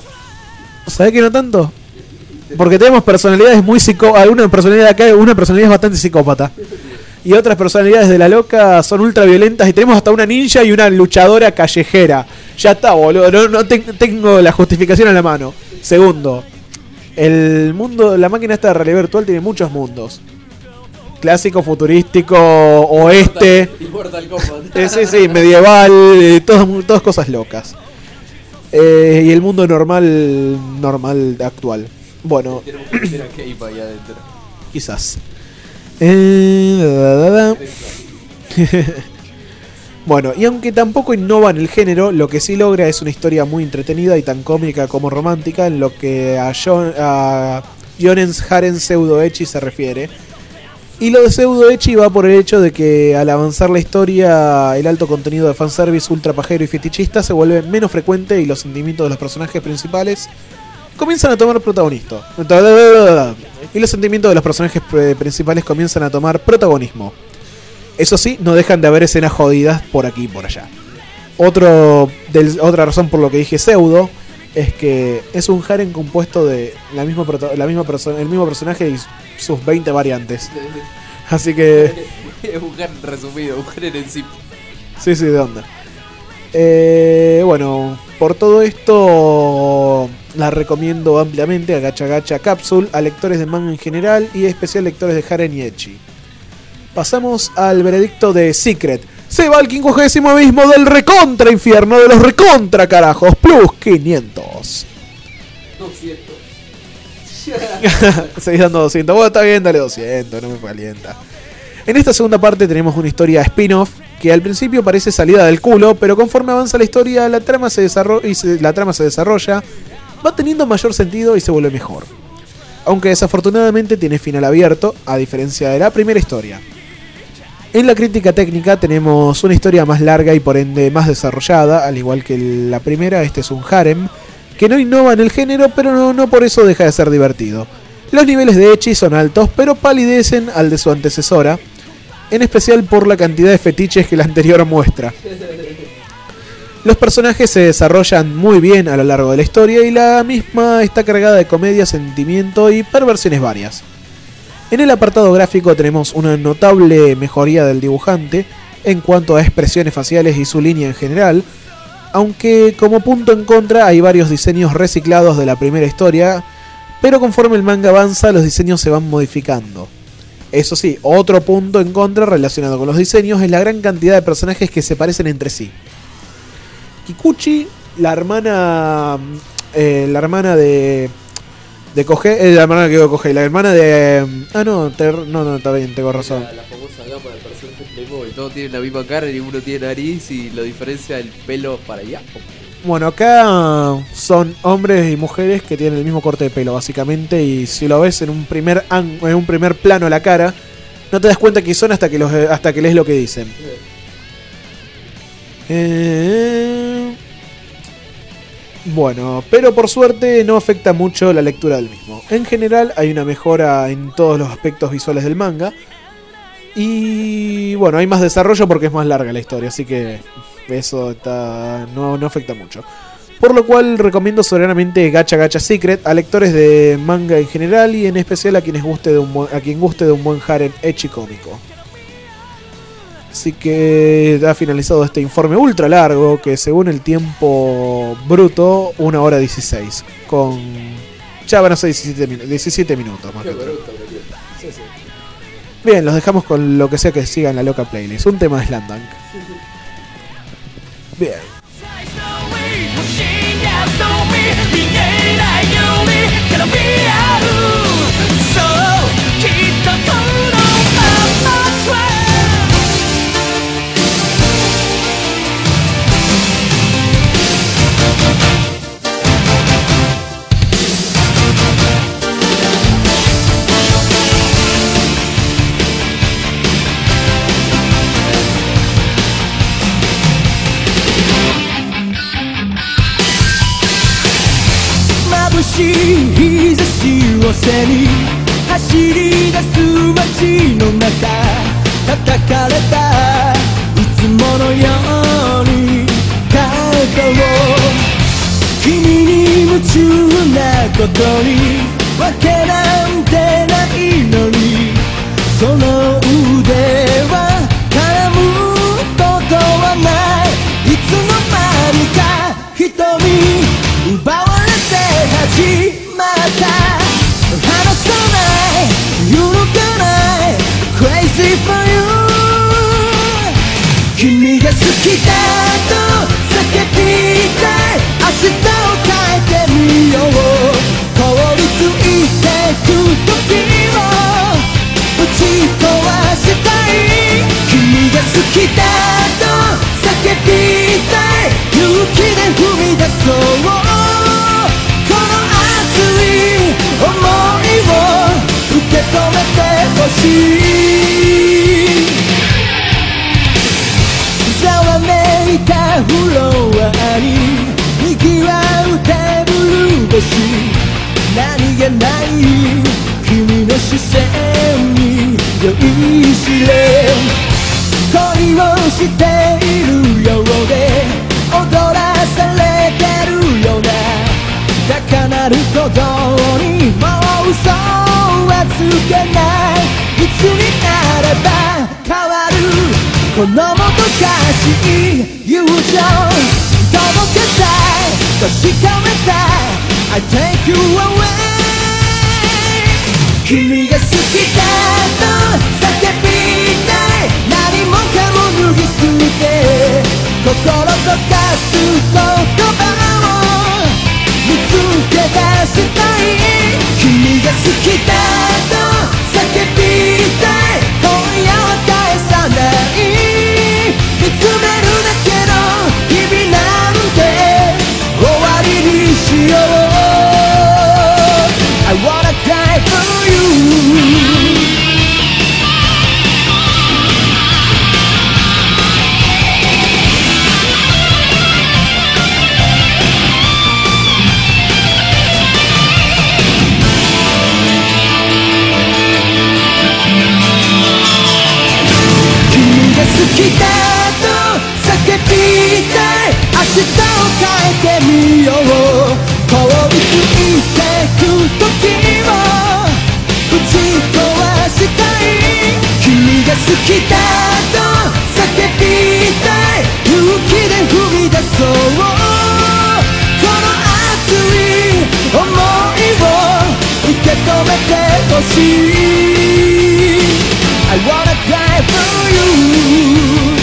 Porque tenemos personalidades muy una personalidad acá, una personalidad bastante psicópata. Y otras personalidades de la loca son ultra violentas. Y tenemos hasta una ninja y una luchadora callejera. Ya está, boludo. No tengo la justificación a la mano. Segundo, el mundo, la máquina esta de realidad virtual tiene muchos mundos. Clásico, futurístico, oeste. Mortal Kombat. Sí, medieval, todas cosas locas. Y el mundo normal actual. Bueno, tenemos que meter a Cape ahí adentro. quizás. Bueno, y aunque tampoco innova en el género, lo que sí logra es una historia muy entretenida y tan cómica como romántica en lo que a Yonen's Haren Pseudo Ecchi se refiere. Y lo de Pseudo Ecchi va por el hecho de que al avanzar la historia, el alto contenido de fanservice ultra pajero y fetichista se vuelve menos frecuente y los sentimientos de los personajes principales comienzan a tomar protagonismo. Y los sentimientos de los personajes principales comienzan a tomar protagonismo. Eso sí, no dejan de haber escenas jodidas por aquí y por allá. Otra razón por lo que dije pseudo es que es un harem compuesto de el mismo personaje y sus 20 variantes. Así que Es un harem resumido, un harem en sí. sí, de onda. Bueno, por todo esto la recomiendo ampliamente a Gacha Gacha Capsule, a lectores de manga en general y especial lectores de Harem y Ecchi. Pasamos al veredicto de Secret. Se va al 50º abismo del recontra infierno de los recontra carajos plus 500. 200. Seguís dando 200. Bueno, está bien, dale 200, no me calienta. En esta segunda parte tenemos una historia spin-off que al principio parece salida del culo, pero conforme avanza la historia, la trama se desarrolla, va teniendo mayor sentido y se vuelve mejor. Aunque desafortunadamente tiene final abierto, a diferencia de la primera historia. En la crítica técnica tenemos una historia más larga y por ende más desarrollada, al igual que la primera. Este es un harem que no innova en el género, pero no por eso deja de ser divertido. Los niveles de ecchi son altos, pero palidecen al de su antecesora, en especial por la cantidad de fetiches que la anterior muestra. Los personajes se desarrollan muy bien a lo largo de la historia y la misma está cargada de comedia, sentimiento y perversiones varias. En el apartado gráfico tenemos una notable mejoría del dibujante en cuanto a expresiones faciales y su línea en general, aunque como punto en contra hay varios diseños reciclados de la primera historia, pero conforme el manga avanza los diseños se van modificando. Eso sí, otro punto en contra relacionado con los diseños es la gran cantidad de personajes que se parecen entre sí. Kikuchi, la hermana de Kohei, la hermana que Kohei, la hermana de... no, está bien, tengo razón. La famosa gama de personajes Playboy. Todos tienen la misma cara y ninguno tiene nariz y lo diferencia el pelo para allá. Bueno, acá son hombres y mujeres que tienen el mismo corte de pelo, básicamente, y si lo ves en un primer plano a la cara, no te das cuenta que son hasta que lees lo que dicen. Bueno, pero por suerte no afecta mucho la lectura del mismo. En general hay una mejora en todos los aspectos visuales del manga. Y bueno, hay más desarrollo porque es más larga la historia, así que eso no afecta mucho. Por lo cual recomiendo soberanamente Gacha Gacha Secret a lectores de manga en general y en especial a quien guste de un buen harem ecchi cómico. Así que ha finalizado este informe ultra largo que según el tiempo bruto 1 hora 16 con... ya van a ser 17 minutos más. Bien, los dejamos con lo que sea que siga en la loca playlist. Un tema de Slam Dunk. Bien. 日差しを背に走り出す街の中叩かれたいつものように肩を君に夢中なことにわけなんてないのにその腕は絡むことはないいつの間にか瞳奪われ始まった離さない揺るがない Crazy for you 君が好きだと叫びたい明日を変えてみよう凍りついてく時を打ち壊したい君が好きだと叫びたい勇気で踏み出そう想いを受け止めてほしいざわめいたフロアに賑わうテーブル越し何気ない君の視線に酔いしれ恋をしているようで踊らされてるような高鳴る鼓動にもう嘘はつけないいつになれば変わるこのもどしい友情届けたい確かめたい I take you away 君が好きだと叫びたい何もかも脱ぎ捨て心溶かす言葉を見つけ出したい君が好きだと叫びたい今夜は返さない見つめるだけの日々なんて終わりにしよう I wanna cry for you好きだと叫びたい明日を変えてみよう凍りついてく時を打ち壊したい君が好きだと叫びたい勇気で踏み出そうこの熱い想いを受け止めてほしい I wanna cry for you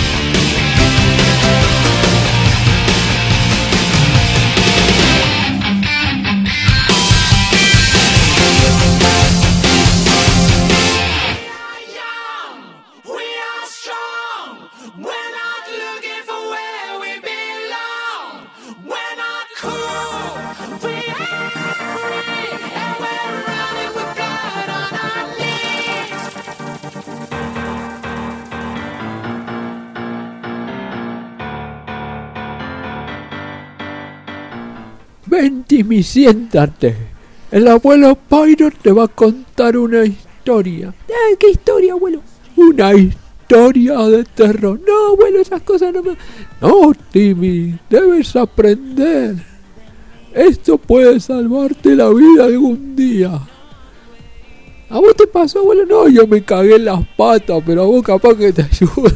Ven, Timmy, siéntate. El abuelo Pyro te va a contar una historia. ¿Qué historia, abuelo? Una historia de terror. No, abuelo, esas cosas no me... No, Timmy, debes aprender. Esto puede salvarte la vida algún día. ¿A vos te pasó, abuelo? No, yo me cagué en las patas, pero a vos capaz que te ayuda.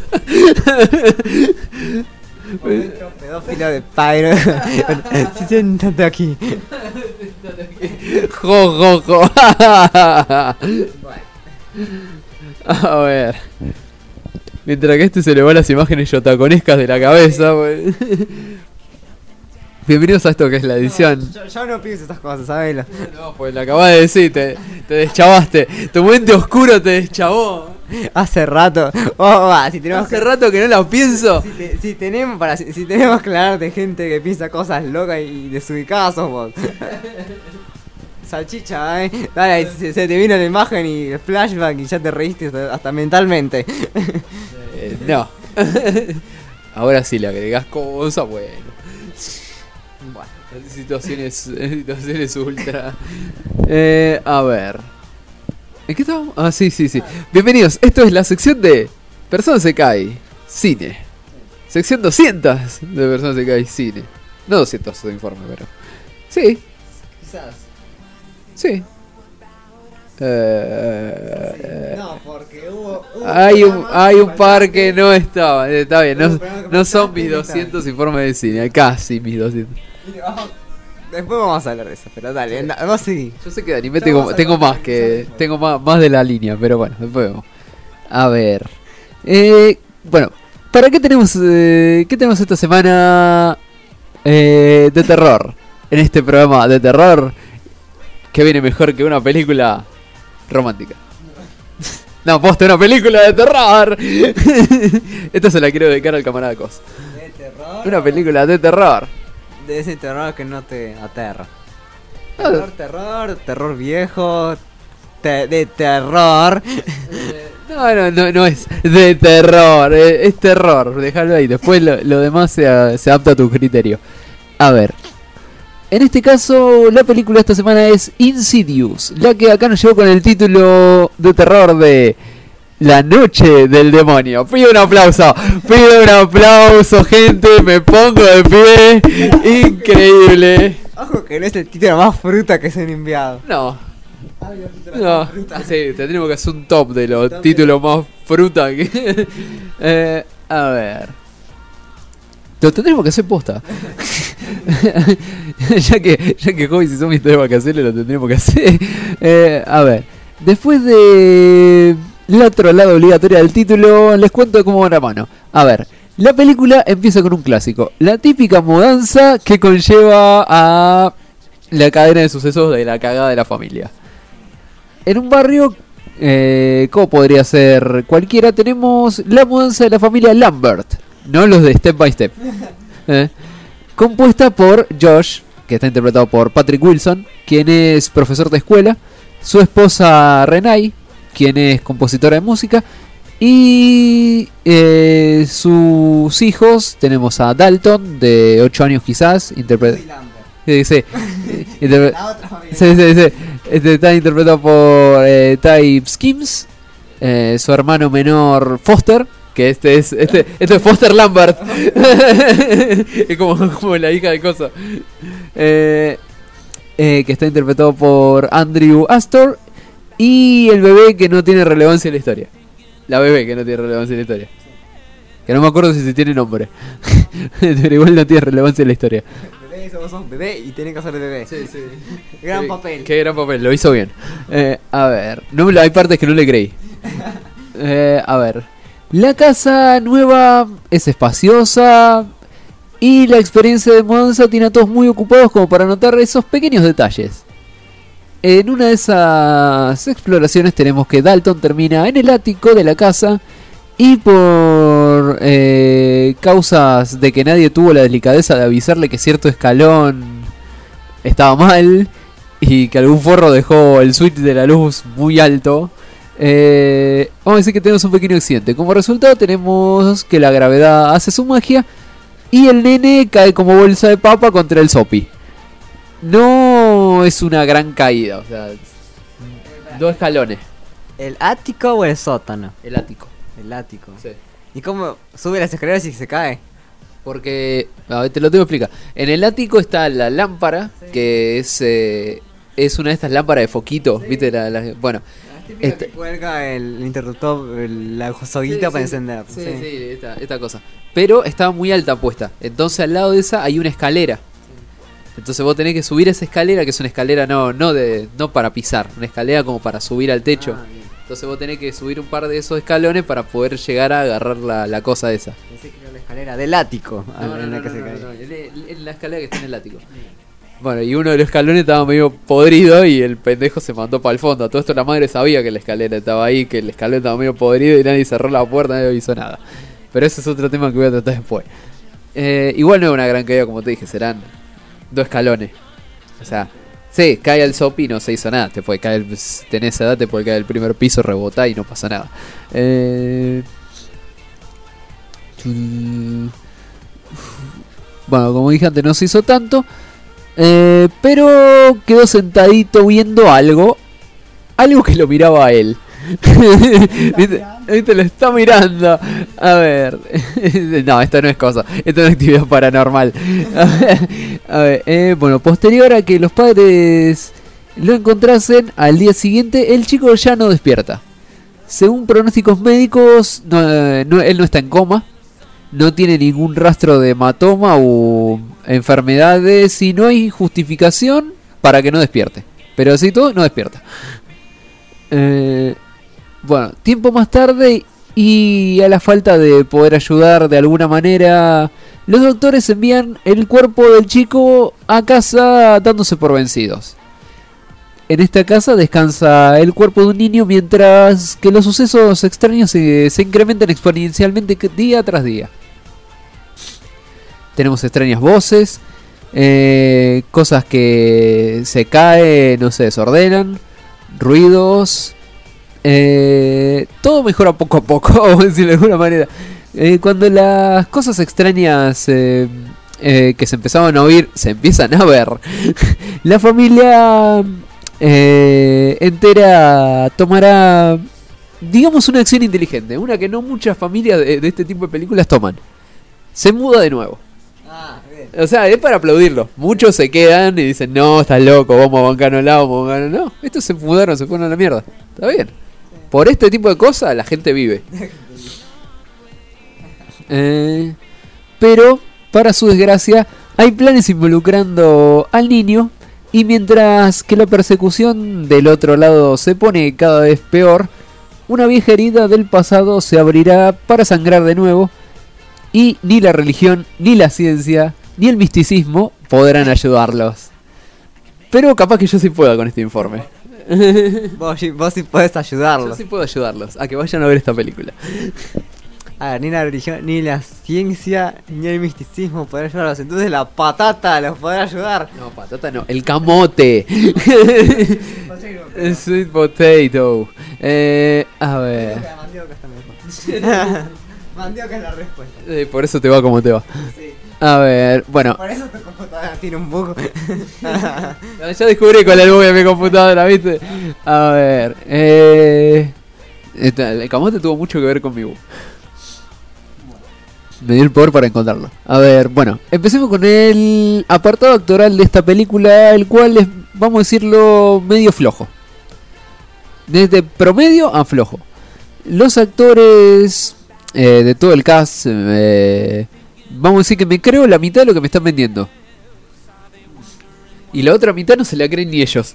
Pedófilo de Pyro. Siéntate aquí. Jo. A ver. Mientras que este se le van las imágenes yotaconescas de la cabeza, pues. Bienvenidos a esto que es la edición. No, yo no pienso esas cosas, sabelo. No, pues lo acabas de decir, te deschavaste. Tu mente oscuro te deschavó. Hace rato. Si tenemos Hace rato que no la pienso. Si tenemos que hablar de gente que piensa cosas locas y desubicadas sos vos. Salchicha, dale, se te vino la imagen y el flashback y ya te reíste hasta mentalmente. No. Ahora sí le agregás cosas, bueno. Situaciones ultra. A ver. ¿En qué estábamos? Ah, sí. Bienvenidos. Esto es la sección de Personas se cae Cine. Sección 200 de Personas se cae Cine. No 200 de informe, pero. Sí. Quizás. Sí. No, porque hubo hay un par que no estaba. Está bien. No son mis 200 informes de cine. Casi mis 200. Después vamos a hablar de eso, pero dale, vamos a seguir. Yo sé que de anime tengo más de la línea, pero bueno, después vemos. A ver. Bueno, ¿para qué tenemos esta semana de terror? En este programa de terror, que viene mejor que una película romántica. No, posta, una película de terror. Esta se la quiero dedicar al camarada Cos. ¿De terror? Una película de terror. De ese terror que no te aterra. Ah. Terror viejo. De terror. No es de terror. Es terror, déjalo ahí. Después lo demás se adapta a tu criterio. A ver. En este caso, la película esta semana es Insidious, la que acá nos llegó con el título de terror de La Noche del Demonio. Pido un aplauso, gente, me pongo de pie. Increíble. Ojo que no es el título más fruta que se han enviado. No, sí, tendríamos que hacer un top de los títulos más fruta que... A ver. Lo tendremos que hacer posta. ya que Hobbies y Zombies tenemos que hacerlo, lo tendremos que hacer. A ver. Después de la trolada obligatoria del título, les cuento cómo va la mano. A ver. La película empieza con un clásico. La típica mudanza que conlleva a la cadena de sucesos de la cagada de la familia. En un barrio, ¿cómo podría ser cualquiera? Tenemos la mudanza de la familia Lambert, no los de Step by Step. Compuesta por Josh, que está interpretado por Patrick Wilson, quien es profesor de escuela, su esposa Renee, quien es compositora de música, y sus hijos. Tenemos a Dalton, de 8 años quizás, está interpretado por Ty Skims, su hermano menor Foster, que este es Foster Lambert. Es como la hija de Cosa. Que está interpretado por Andrew Astor. Y el bebé que no tiene relevancia en la historia. La bebé que no tiene relevancia en la historia. Que no me acuerdo si tiene nombre. Pero igual no tiene relevancia en la historia. Vos sos bebé y tenés que hacer de bebé. Sí. Gran papel. Qué gran papel, lo hizo bien. A ver, hay partes que no le creí. A ver. La casa nueva es espaciosa y la experiencia de mudanza tiene a todos muy ocupados como para notar esos pequeños detalles. En una de esas exploraciones tenemos que Dalton termina en el ático de la casa y por causas de que nadie tuvo la delicadeza de avisarle que cierto escalón estaba mal y que algún forro dejó el switch de la luz muy alto, vamos a decir que tenemos un pequeño accidente. Como resultado tenemos que la gravedad hace su magia y el nene cae como bolsa de papa contra el sopi. No es una gran caída, o sea, 2 escalones. ¿El ático o el sótano? El ático. El ático. Sí. ¿Y cómo sube las escaleras y se cae? Porque, a ver, te lo tengo que explicar. En el ático está la lámpara, sí, que es una de estas lámparas de foquito, sí. ¿Viste? Bueno, que cuelga el interruptor, la soguita para encender. Sí, esta cosa. Pero estaba muy alta puesta. Entonces al lado de esa hay una escalera. Entonces vos tenés que subir esa escalera, que es una escalera no para pisar, una escalera como para subir al techo. Entonces vos tenés que subir un par de esos escalones para poder llegar a agarrar la cosa esa. Pensé que era la escalera del ático. En la escalera que está en el ático. Bueno, y uno de los escalones estaba medio podrido y el pendejo se mandó para el fondo. Todo esto la madre sabía que la escalera estaba ahí, que el escalón estaba medio podrido y nadie cerró la puerta, nadie hizo nada. Pero ese es otro tema que voy a tratar después. Igual no es una gran caída, como te dije, serán 2 escalones. O sea, sí, cae al sopi y no se hizo nada. Te puede caer, tenés esa edad, te puede caer el primer piso, rebotar y no pasa nada. Bueno, como dije antes, no se hizo tanto. Pero quedó sentadito viendo algo que lo miraba a él. ¿Viste? Lo está mirando. A ver. No, esto no es cosa. Esto no es actividad paranormal. A ver, bueno, posterior a que los padres lo encontrasen, al día siguiente el chico ya no despierta. Según pronósticos médicos, él no está en coma. No tiene ningún rastro de hematoma o enfermedades y no hay justificación para que no despierte. Pero así todo, no despierta. Bueno, tiempo más tarde y a la falta de poder ayudar de alguna manera, los doctores envían el cuerpo del chico a casa dándose por vencidos. En esta casa descansa el cuerpo de un niño mientras que los sucesos extraños se incrementan exponencialmente día tras día. Tenemos extrañas voces, cosas que se caen, no se desordenan, ruidos. Todo mejora poco a poco, vamos a decirlo de alguna manera. Cuando las cosas extrañas que se empezaban a oír se empiezan a ver, la familia entera tomará, digamos, una acción inteligente, una que no muchas familias de este tipo de películas toman. Se muda de nuevo. O sea, es para aplaudirlo. Muchos se quedan y dicen, no, estás loco, vamos a bancarnos lado, vamos a bancarnos. No, estos se mudaron, se fueron a la mierda. Está bien. Por este tipo de cosas la gente vive. Pero, para su desgracia, hay planes involucrando al niño. Y mientras que la persecución del otro lado se pone cada vez peor, una vieja herida del pasado se abrirá para sangrar de nuevo. Y ni la religión, ni la ciencia, ni el misticismo podrán ayudarlos. Pero capaz que yo sí pueda con este informe. Vos sí podés Yo ayudarlos. sí puedo ayudarlos a que vayan a ver esta película. A ver, ni la religión, ni la ciencia, ni el misticismo podrán ayudarlos. Entonces la patata los podrá ayudar. No, patata no, el camote. El sweet potato. A ver. La mandioca está mejor. Mandioca es la respuesta. Por eso te va como te va. Sí. A ver, bueno. Por eso tu computadora tiene un bug. Ya descubrí cuál es el bug de mi computadora, ¿viste? A ver. El camote tuvo mucho que ver con mi bug. Me dio el poder para encontrarlo. A ver, bueno, empecemos con el apartado actoral de esta película, el cual es, vamos a decirlo, medio flojo. Desde promedio a flojo. Los actores de todo el cast, vamos a decir que me creo la mitad de lo que me están vendiendo. Y la otra mitad no se la creen ni ellos.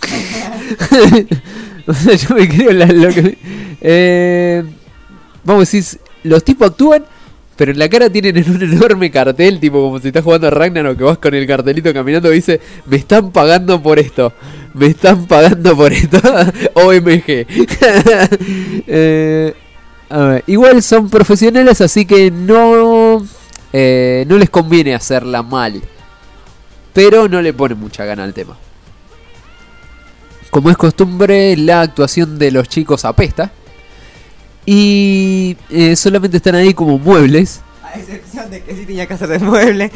O sea, yo me creo lo que... vamos a decir, los tipos actúan, pero en la cara tienen un enorme cartel, tipo como si estás jugando a Ragnarok, que vas con el cartelito caminando y dice, me están pagando por esto, me están pagando por esto. OMG. A ver, igual son profesionales, así que no les conviene hacerla mal, pero no le ponen mucha gana al tema. Como es costumbre, la actuación de los chicos apesta. Y solamente están ahí como muebles. A excepción de que sí tenía que hacer de mueble.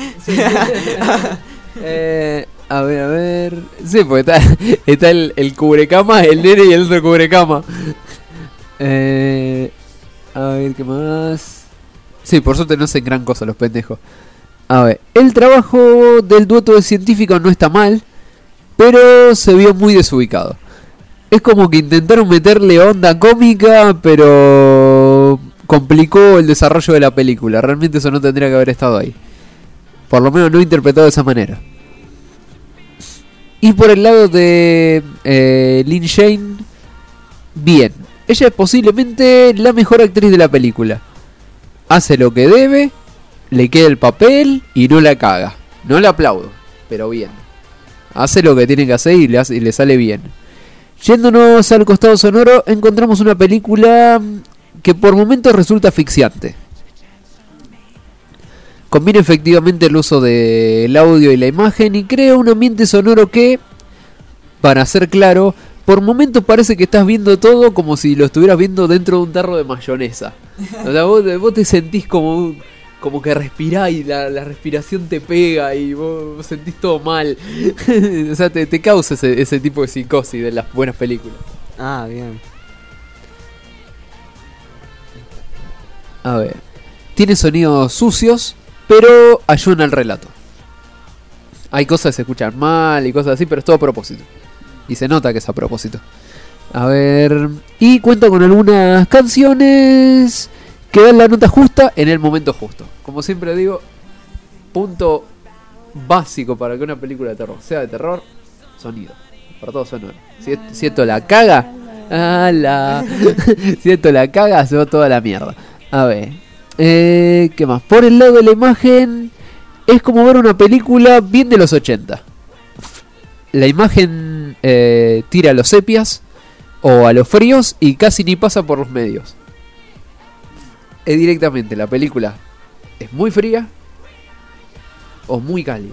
A ver. Sí, porque está el cubrecama, el nene y el otro cubrecama. A ver, ¿qué más? Sí, por suerte no hacen gran cosa los pendejos. A ver, el trabajo del dueto de científicos no está mal, pero se vio muy desubicado. Es como que intentaron meterle onda cómica, pero complicó el desarrollo de la película. Realmente eso no tendría que haber estado ahí. Por lo menos no interpretado de esa manera. Y por el lado de Lin Shane, bien. Ella es posiblemente la mejor actriz de la película. Hace lo que debe, le queda el papel y no la caga. No la aplaudo, pero bien. Hace lo que tiene que hacer y le sale bien. Yéndonos al costado sonoro, encontramos una película que por momentos resulta asfixiante. Combina efectivamente el uso del audio y la imagen y crea un ambiente sonoro que, para ser claro, por momentos parece que estás viendo todo como si lo estuvieras viendo dentro de un tarro de mayonesa. O sea, vos te sentís como que respirás y la respiración te pega y vos sentís todo mal. O sea, te causa ese tipo de psicosis de las buenas películas. Ah, bien. A ver. Tiene sonidos sucios, pero ayudan al relato. Hay cosas que se escuchan mal y cosas así, pero es todo a propósito. Y se nota que es a propósito. A ver. Y cuenta con algunas canciones que dan la nota justa en el momento justo. Como siempre digo, punto básico para que una película de terror sea de terror, sonido. Para todo sonoro. Si esto la caga, si esto la caga, se va toda la mierda. A ver, ¿qué más? Por el lado de la imagen, es como ver una película bien de los 80. La imagen tira a los sepias o a los fríos y casi ni pasa por los medios. Directamente la película es muy fría o muy cálida.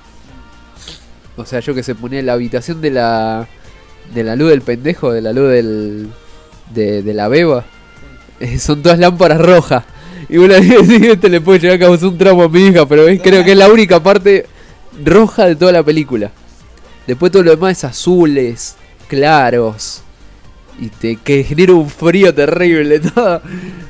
O sea, yo que se ponía en la habitación de la luz del pendejo, de la luz de la beba, son todas lámparas rojas. Y una vez le puede llegar a causar un trauma a mi hija, pero creo que es la única parte roja de toda la película. Después todo lo demás es azules, claros, y que genera un frío terrible todo.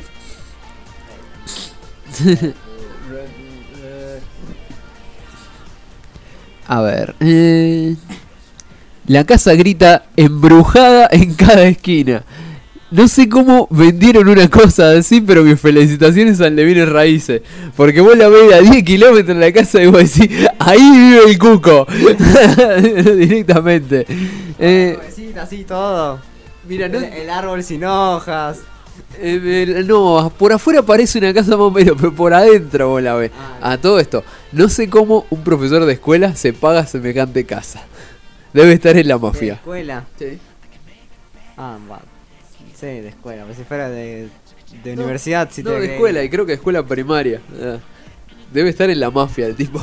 A ver, la casa grita embrujada en cada esquina. no sé cómo vendieron una cosa así, pero mis felicitaciones al de Bienes Raíces. Porque vos la ves a 10 kilómetros en la casa y vos decís, ahí vive el cuco. Directamente. Así todo. Mira, no, el árbol sin hojas. no, por afuera parece una casa más o menos, pero por adentro vos la ves. A todo esto, no sé cómo un profesor de escuela se paga semejante casa. Debe estar en la ¿De mafia. escuela? Sí. Va. Sí, de escuela. Pero si fuera de universidad, si No, te de creí. escuela, y creo que escuela primaria. Debe estar en la mafia el tipo.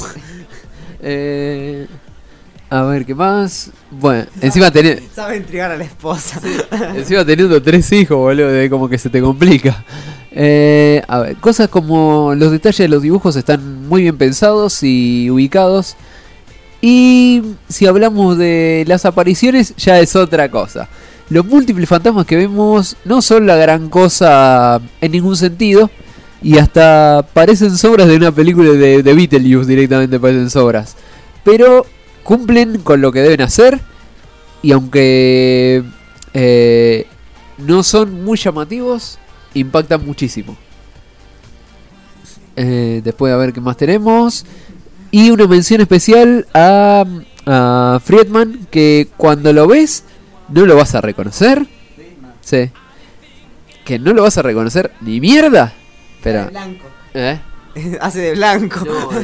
A ver, ¿qué más? Bueno, encima teniendo... Sabe intrigar a la esposa. Encima teniendo 3 hijos, boludo, como que se te complica. A ver, cosas como los detalles de los dibujos están muy bien pensados y ubicados. Y si hablamos de las apariciones, ya es otra cosa. Los múltiples fantasmas que vemos no son la gran cosa en ningún sentido. Y hasta parecen sobras de una película de Beetlejuice, directamente parecen sobras. Pero cumplen con lo que deben hacer. Y aunque no son muy llamativos, impactan muchísimo. Después a ver qué más tenemos. Y una mención especial a Friedman, que cuando lo ves no lo vas a reconocer. Sí. Que no lo vas a reconocer ni mierda. Pero De blanco. ¿Eh? Hace de blanco.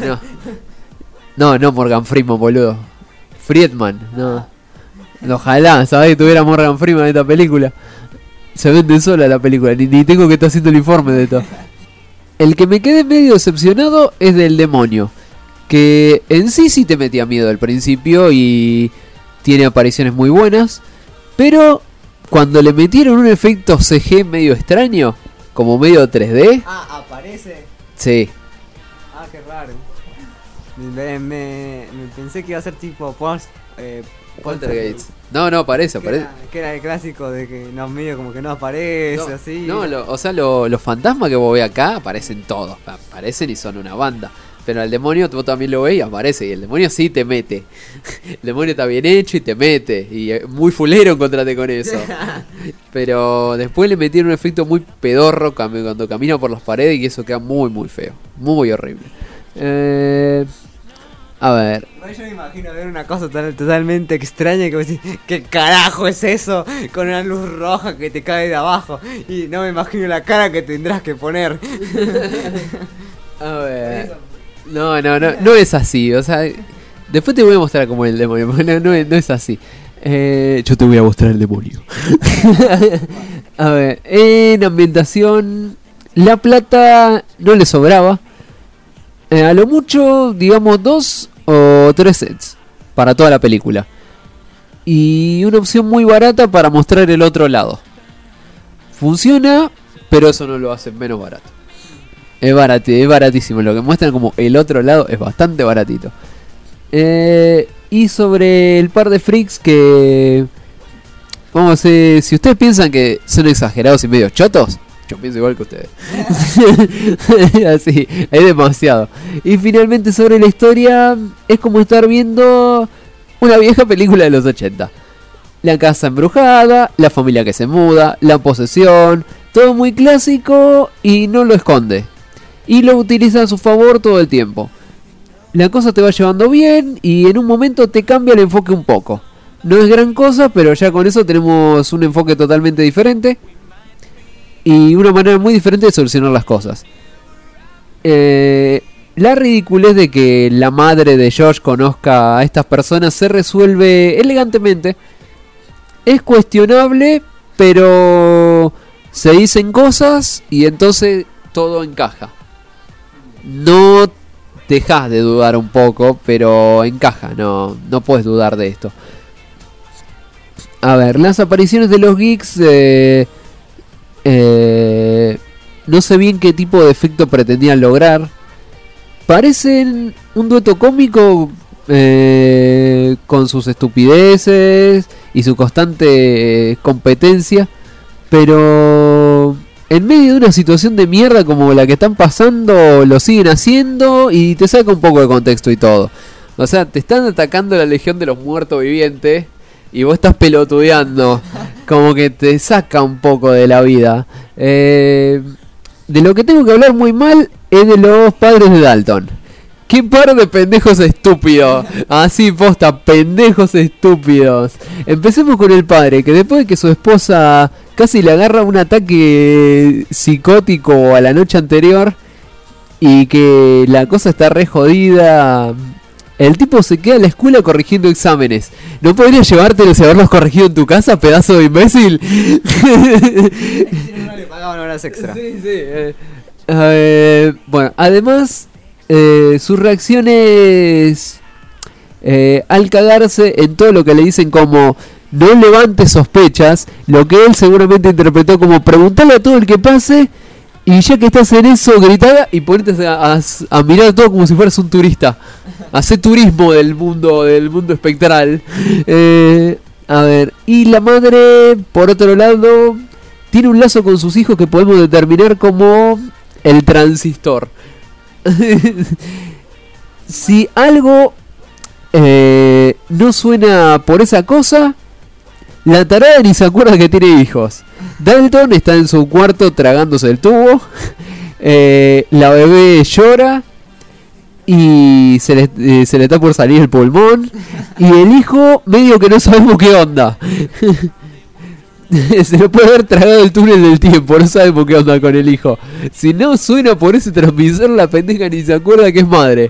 No, Morgan Freeman, boludo. Friedman, no. Ojalá, ¿sabés? Que tuviera Morgan Freeman en esta película. Se vende sola la película, ni tengo que estar haciendo el informe de esto. El que me quedé medio decepcionado es del demonio. Que en sí te metía miedo al principio y tiene apariciones muy buenas. Pero cuando le metieron un efecto CG medio extraño, como medio 3D. ¿Aparece? Sí. Qué raro. Me pensé que iba a ser tipo Poltergeist. No, aparece. Que era el clásico de que no, medio como que no aparece, así. No, los fantasmas que vos ves acá aparecen todos. Aparecen y son una banda. Pero al demonio vos también lo ves y aparece. Y el demonio sí te mete. El demonio está bien hecho y te mete. Y muy fulero encontrate con eso. Pero después le metieron un efecto muy pedorro cuando camina por las paredes. Y eso queda muy, muy feo. Muy horrible. A ver. Yo me imagino ver una cosa totalmente extraña que vos decís, ¿qué carajo es eso? Con una luz roja que te cae de abajo. Y no me imagino la cara que tendrás que poner. A ver. No es así. O sea, después te voy a mostrar cómo es el demonio. No es así. Yo te voy a mostrar el demonio. A ver, en ambientación, la plata no le sobraba. A lo mucho, digamos, 2 o 3 sets para toda la película. Y una opción muy barata para mostrar el otro lado. Funciona, pero eso no lo hace menos barato. Es baratísimo. Lo que muestran como el otro lado es bastante baratito. Y sobre el par de freaks que... Vamos a ver, si ustedes piensan que son exagerados y medio chotos, yo pienso igual que ustedes. Así, es demasiado. Y finalmente sobre la historia, es como estar viendo una vieja película de los 80. La casa embrujada, la familia que se muda, la posesión, todo muy clásico y no lo esconde. Y lo utiliza a su favor todo el tiempo. La cosa te va llevando bien y en un momento te cambia el enfoque un poco. No es gran cosa, pero ya con eso tenemos un enfoque totalmente diferente. Y una manera muy diferente de solucionar las cosas. La ridiculez de que la madre de Josh conozca a estas personas se resuelve elegantemente. Es cuestionable, pero se dicen cosas y entonces todo encaja. No dejas de dudar un poco, pero encaja, no puedes dudar de esto. A ver, las apariciones de los geeks, no sé bien qué tipo de efecto pretendían lograr. Parecen un dueto cómico con sus estupideces y su constante competencia, pero en medio de una situación de mierda como la que están pasando, lo siguen haciendo y te saca un poco de contexto y todo. O sea, te están atacando la Legión de los Muertos Vivientes y vos estás pelotudeando. como que te saca un poco de la vida. De lo que tengo que hablar muy mal es de los padres de Dalton. ¡Qué par de pendejos estúpidos! Así posta, pendejos estúpidos. Empecemos con el padre, que después de que su esposa casi le agarra un ataque psicótico a la noche anterior y que la cosa está re jodida, el tipo se queda en la escuela corrigiendo exámenes. ¿No podrías llevártelos y haberlos corregido en tu casa, pedazo de imbécil? No le pagaban horas extra. Sí, sí. Bueno, además, sus reacciones al cagarse en todo lo que le dicen como no levantes sospechas, lo que él seguramente interpretó como preguntarle a todo el que pase y ya que estás en eso, gritar y ponerte a mirar todo como si fueras un turista. Hacer turismo del mundo espectral. A ver, y la madre, por otro lado, tiene un lazo con sus hijos que podemos determinar como el transistor. Si algo no suena por esa cosa, la tarada ni se acuerda que tiene hijos. Dalton está en su cuarto tragándose el tubo. La bebé llora y se le está por salir el pulmón. Y el hijo medio que no sabemos qué onda. Se lo puede haber tragado el túnel del tiempo, no sabemos qué onda con el hijo. Si no suena por ese transmisor, la pendeja ni se acuerda que es madre.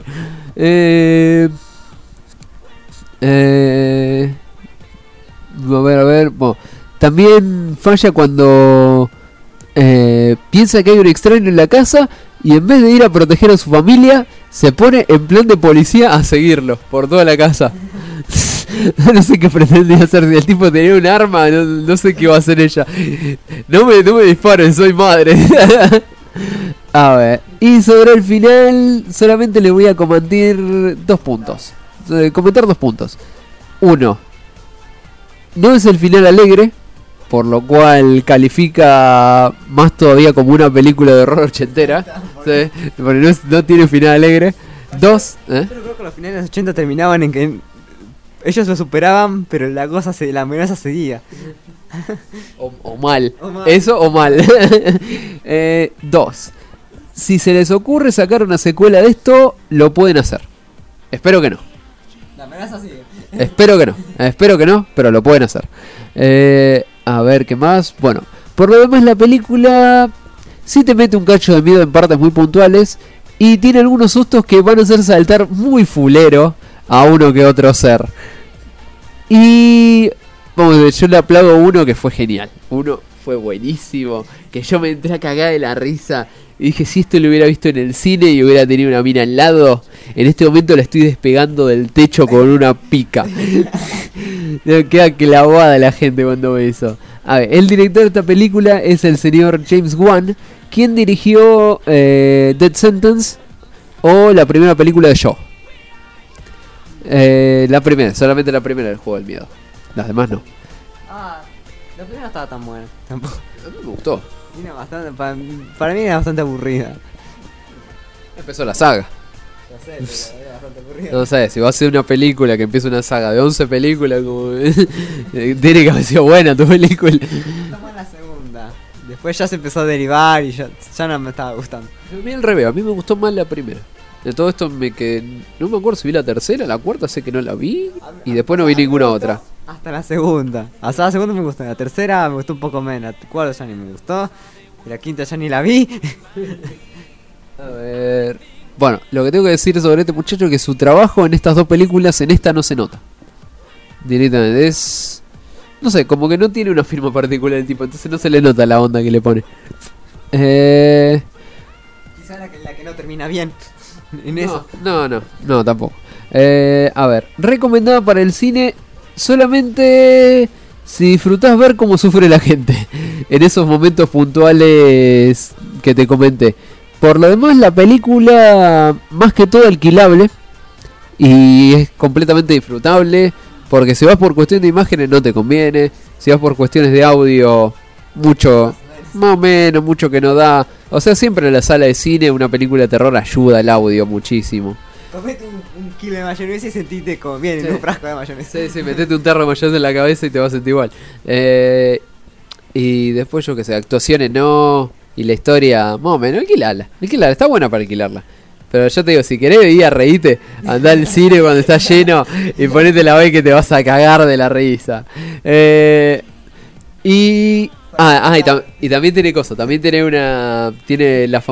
A ver. Bueno, también falla cuando piensa que hay un extraño en la casa y en vez de ir a proteger a su familia, se pone en plan de policía a seguirlo por toda la casa. No sé qué pretendía hacer. Si el tipo tenía un arma, no sé qué va a hacer ella. No me disparen, soy madre. A ver, y sobre el final solamente le voy a comentar 2 puntos. Comentar 2 puntos. 1. No es el final alegre, por lo cual califica más todavía como una película de horror ochentera. ¿Sí? Porque no tiene final alegre. 2. Pero creo que los finales de los 80 terminaban en que ellos lo superaban, pero la amenaza seguía. O mal. Eso o mal. 2. Si se les ocurre sacar una secuela de esto, lo pueden hacer. Espero que no. La amenaza sigue. Espero que no, pero lo pueden hacer. A ver, ¿qué más? Bueno, por lo demás la película sí te mete un cacho de miedo en partes muy puntuales y tiene algunos sustos que van a hacer saltar muy fulero a uno que otro ser. Y vamos, yo le aplaudo a uno que fue genial. Uno fue buenísimo, que yo me entré a cagar de la risa y dije, si esto lo hubiera visto en el cine y hubiera tenido una mina al lado, en este momento la estoy despegando del techo con una pica. No queda clavada la gente cuando ve eso. A ver, el director de esta película es el señor James Wan, quien dirigió Dead Sentence o la primera película de Shaw. Solamente la primera del juego del miedo. Las demás no. La primera no estaba tan buena. Tampoco. A mí me gustó. Para mí era bastante aburrida. Empezó la saga. Ya sé, pero era bastante aburrida. No sé, si va a ser una película que empieza una saga de 11 películas, como tiene que haber sido buena tu película. Estamos en la segunda. Después ya se empezó a derivar y ya no me estaba gustando. A mí al revés, a mí me gustó más la primera. De todo esto no me acuerdo si vi la tercera, la cuarta sé que no la vi y después no vi ninguna otra. Hasta la segunda. Hasta la segunda me gustó, la tercera me gustó un poco menos, la cuarta ya ni me gustó, y la quinta ya ni la vi. A ver. Bueno, lo que tengo que decir sobre este muchacho es que su trabajo en estas 2 películas, en esta no se nota. Directamente es... No sé, como que no tiene una firma particular el tipo, entonces no se le nota la onda que le pone. Quizá la que no termina bien. No, tampoco. A ver, recomendada para el cine solamente si disfrutás ver cómo sufre la gente en esos momentos puntuales que te comenté. Por lo demás, la película más que todo alquilable y es completamente disfrutable, porque si vas por cuestión de imágenes no te conviene, si vas por cuestiones de audio mucho más o menos, mucho que no da. O sea, siempre en la sala de cine una película de terror ayuda al audio muchísimo. Comete un kilo de mayonesa y sentite como bien en un frasco de mayonesa. Sí, metete un tarro de mayonesa en la cabeza y te vas a sentir igual. Y después yo que sé, actuaciones no. Y la historia, más o menos, alquilarla, está buena para alquilarla. Pero yo te digo, si querés ir a reírte, andá al cine cuando está lleno y ponete la vez que te vas a cagar de la risa. Y también tiene cosas, tiene la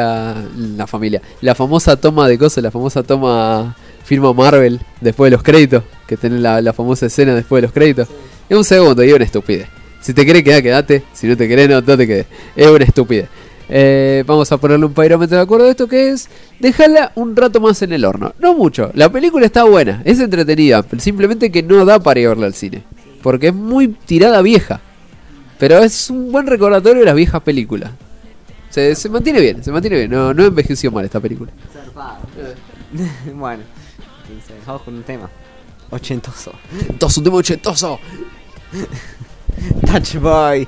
famosa toma de cosas, la famosa toma firma Marvel después de los créditos, que tiene la famosa escena después de los créditos. Es un segundo y es una estupidez. Si te querés quedar, quedate. Si no te querés, no te quedes. Es una estupidez. Vamos a ponerle un parámetro de acuerdo de esto, que es dejarla un rato más en el horno. No mucho. La película está buena, es entretenida, simplemente que no da para llevarla al cine, porque es muy tirada vieja. Pero es un buen recordatorio de las viejas películas. Se mantiene bien. No envejeció mal esta película. Bueno, entonces vamos con un tema ochentoso. Un tema ochentoso. Touch Boy.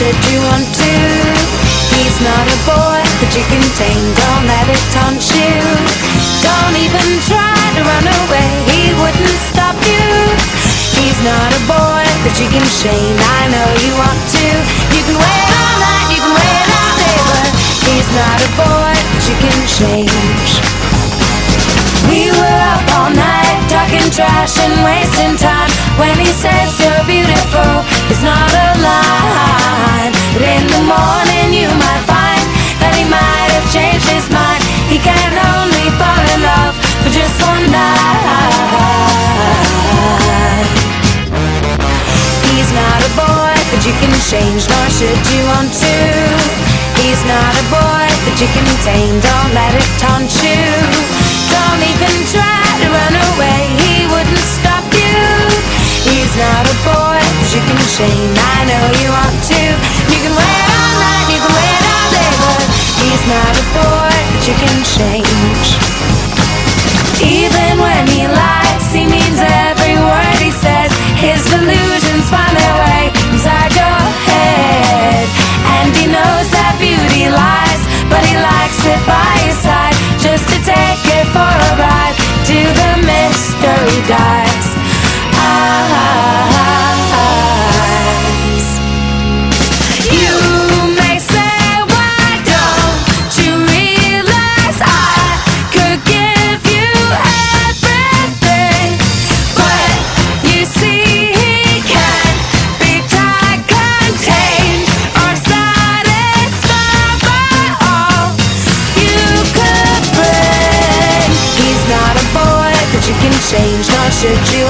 should you want to. He's not a boy that you can tame, don't let it taunt you. Don't even try to run away, he wouldn't stop you. He's not a boy that you can shame, I know you want to. You can wait all night, you can wait all day, but he's not a boy that you can change. We were up all night talking trash and wasting time. When he said so beautiful, it's not a line. But in the morning you might find that he might have changed his mind. He can only fall in love for just one night. He's not a boy that you can change, nor should you want to. He's not a boy that you can tame, don't let it taunt you. Don't even try to run away, he wouldn't stop you. He's not a boy that you can shame, I know you want to. You can wait all night, you can wait all day, but he's not a boy that you can change. Even when he lies, he means every word he says. His delusions find their way inside your head, and he knows that beauty lies, but he likes it by his side, just to take it for a ride, till the mystery dies. You may say, why don't you realize I could give you everything? But you see, he can't be tied, contained, or satisfied by all you could bring. He's not a boy that you can change, nor should you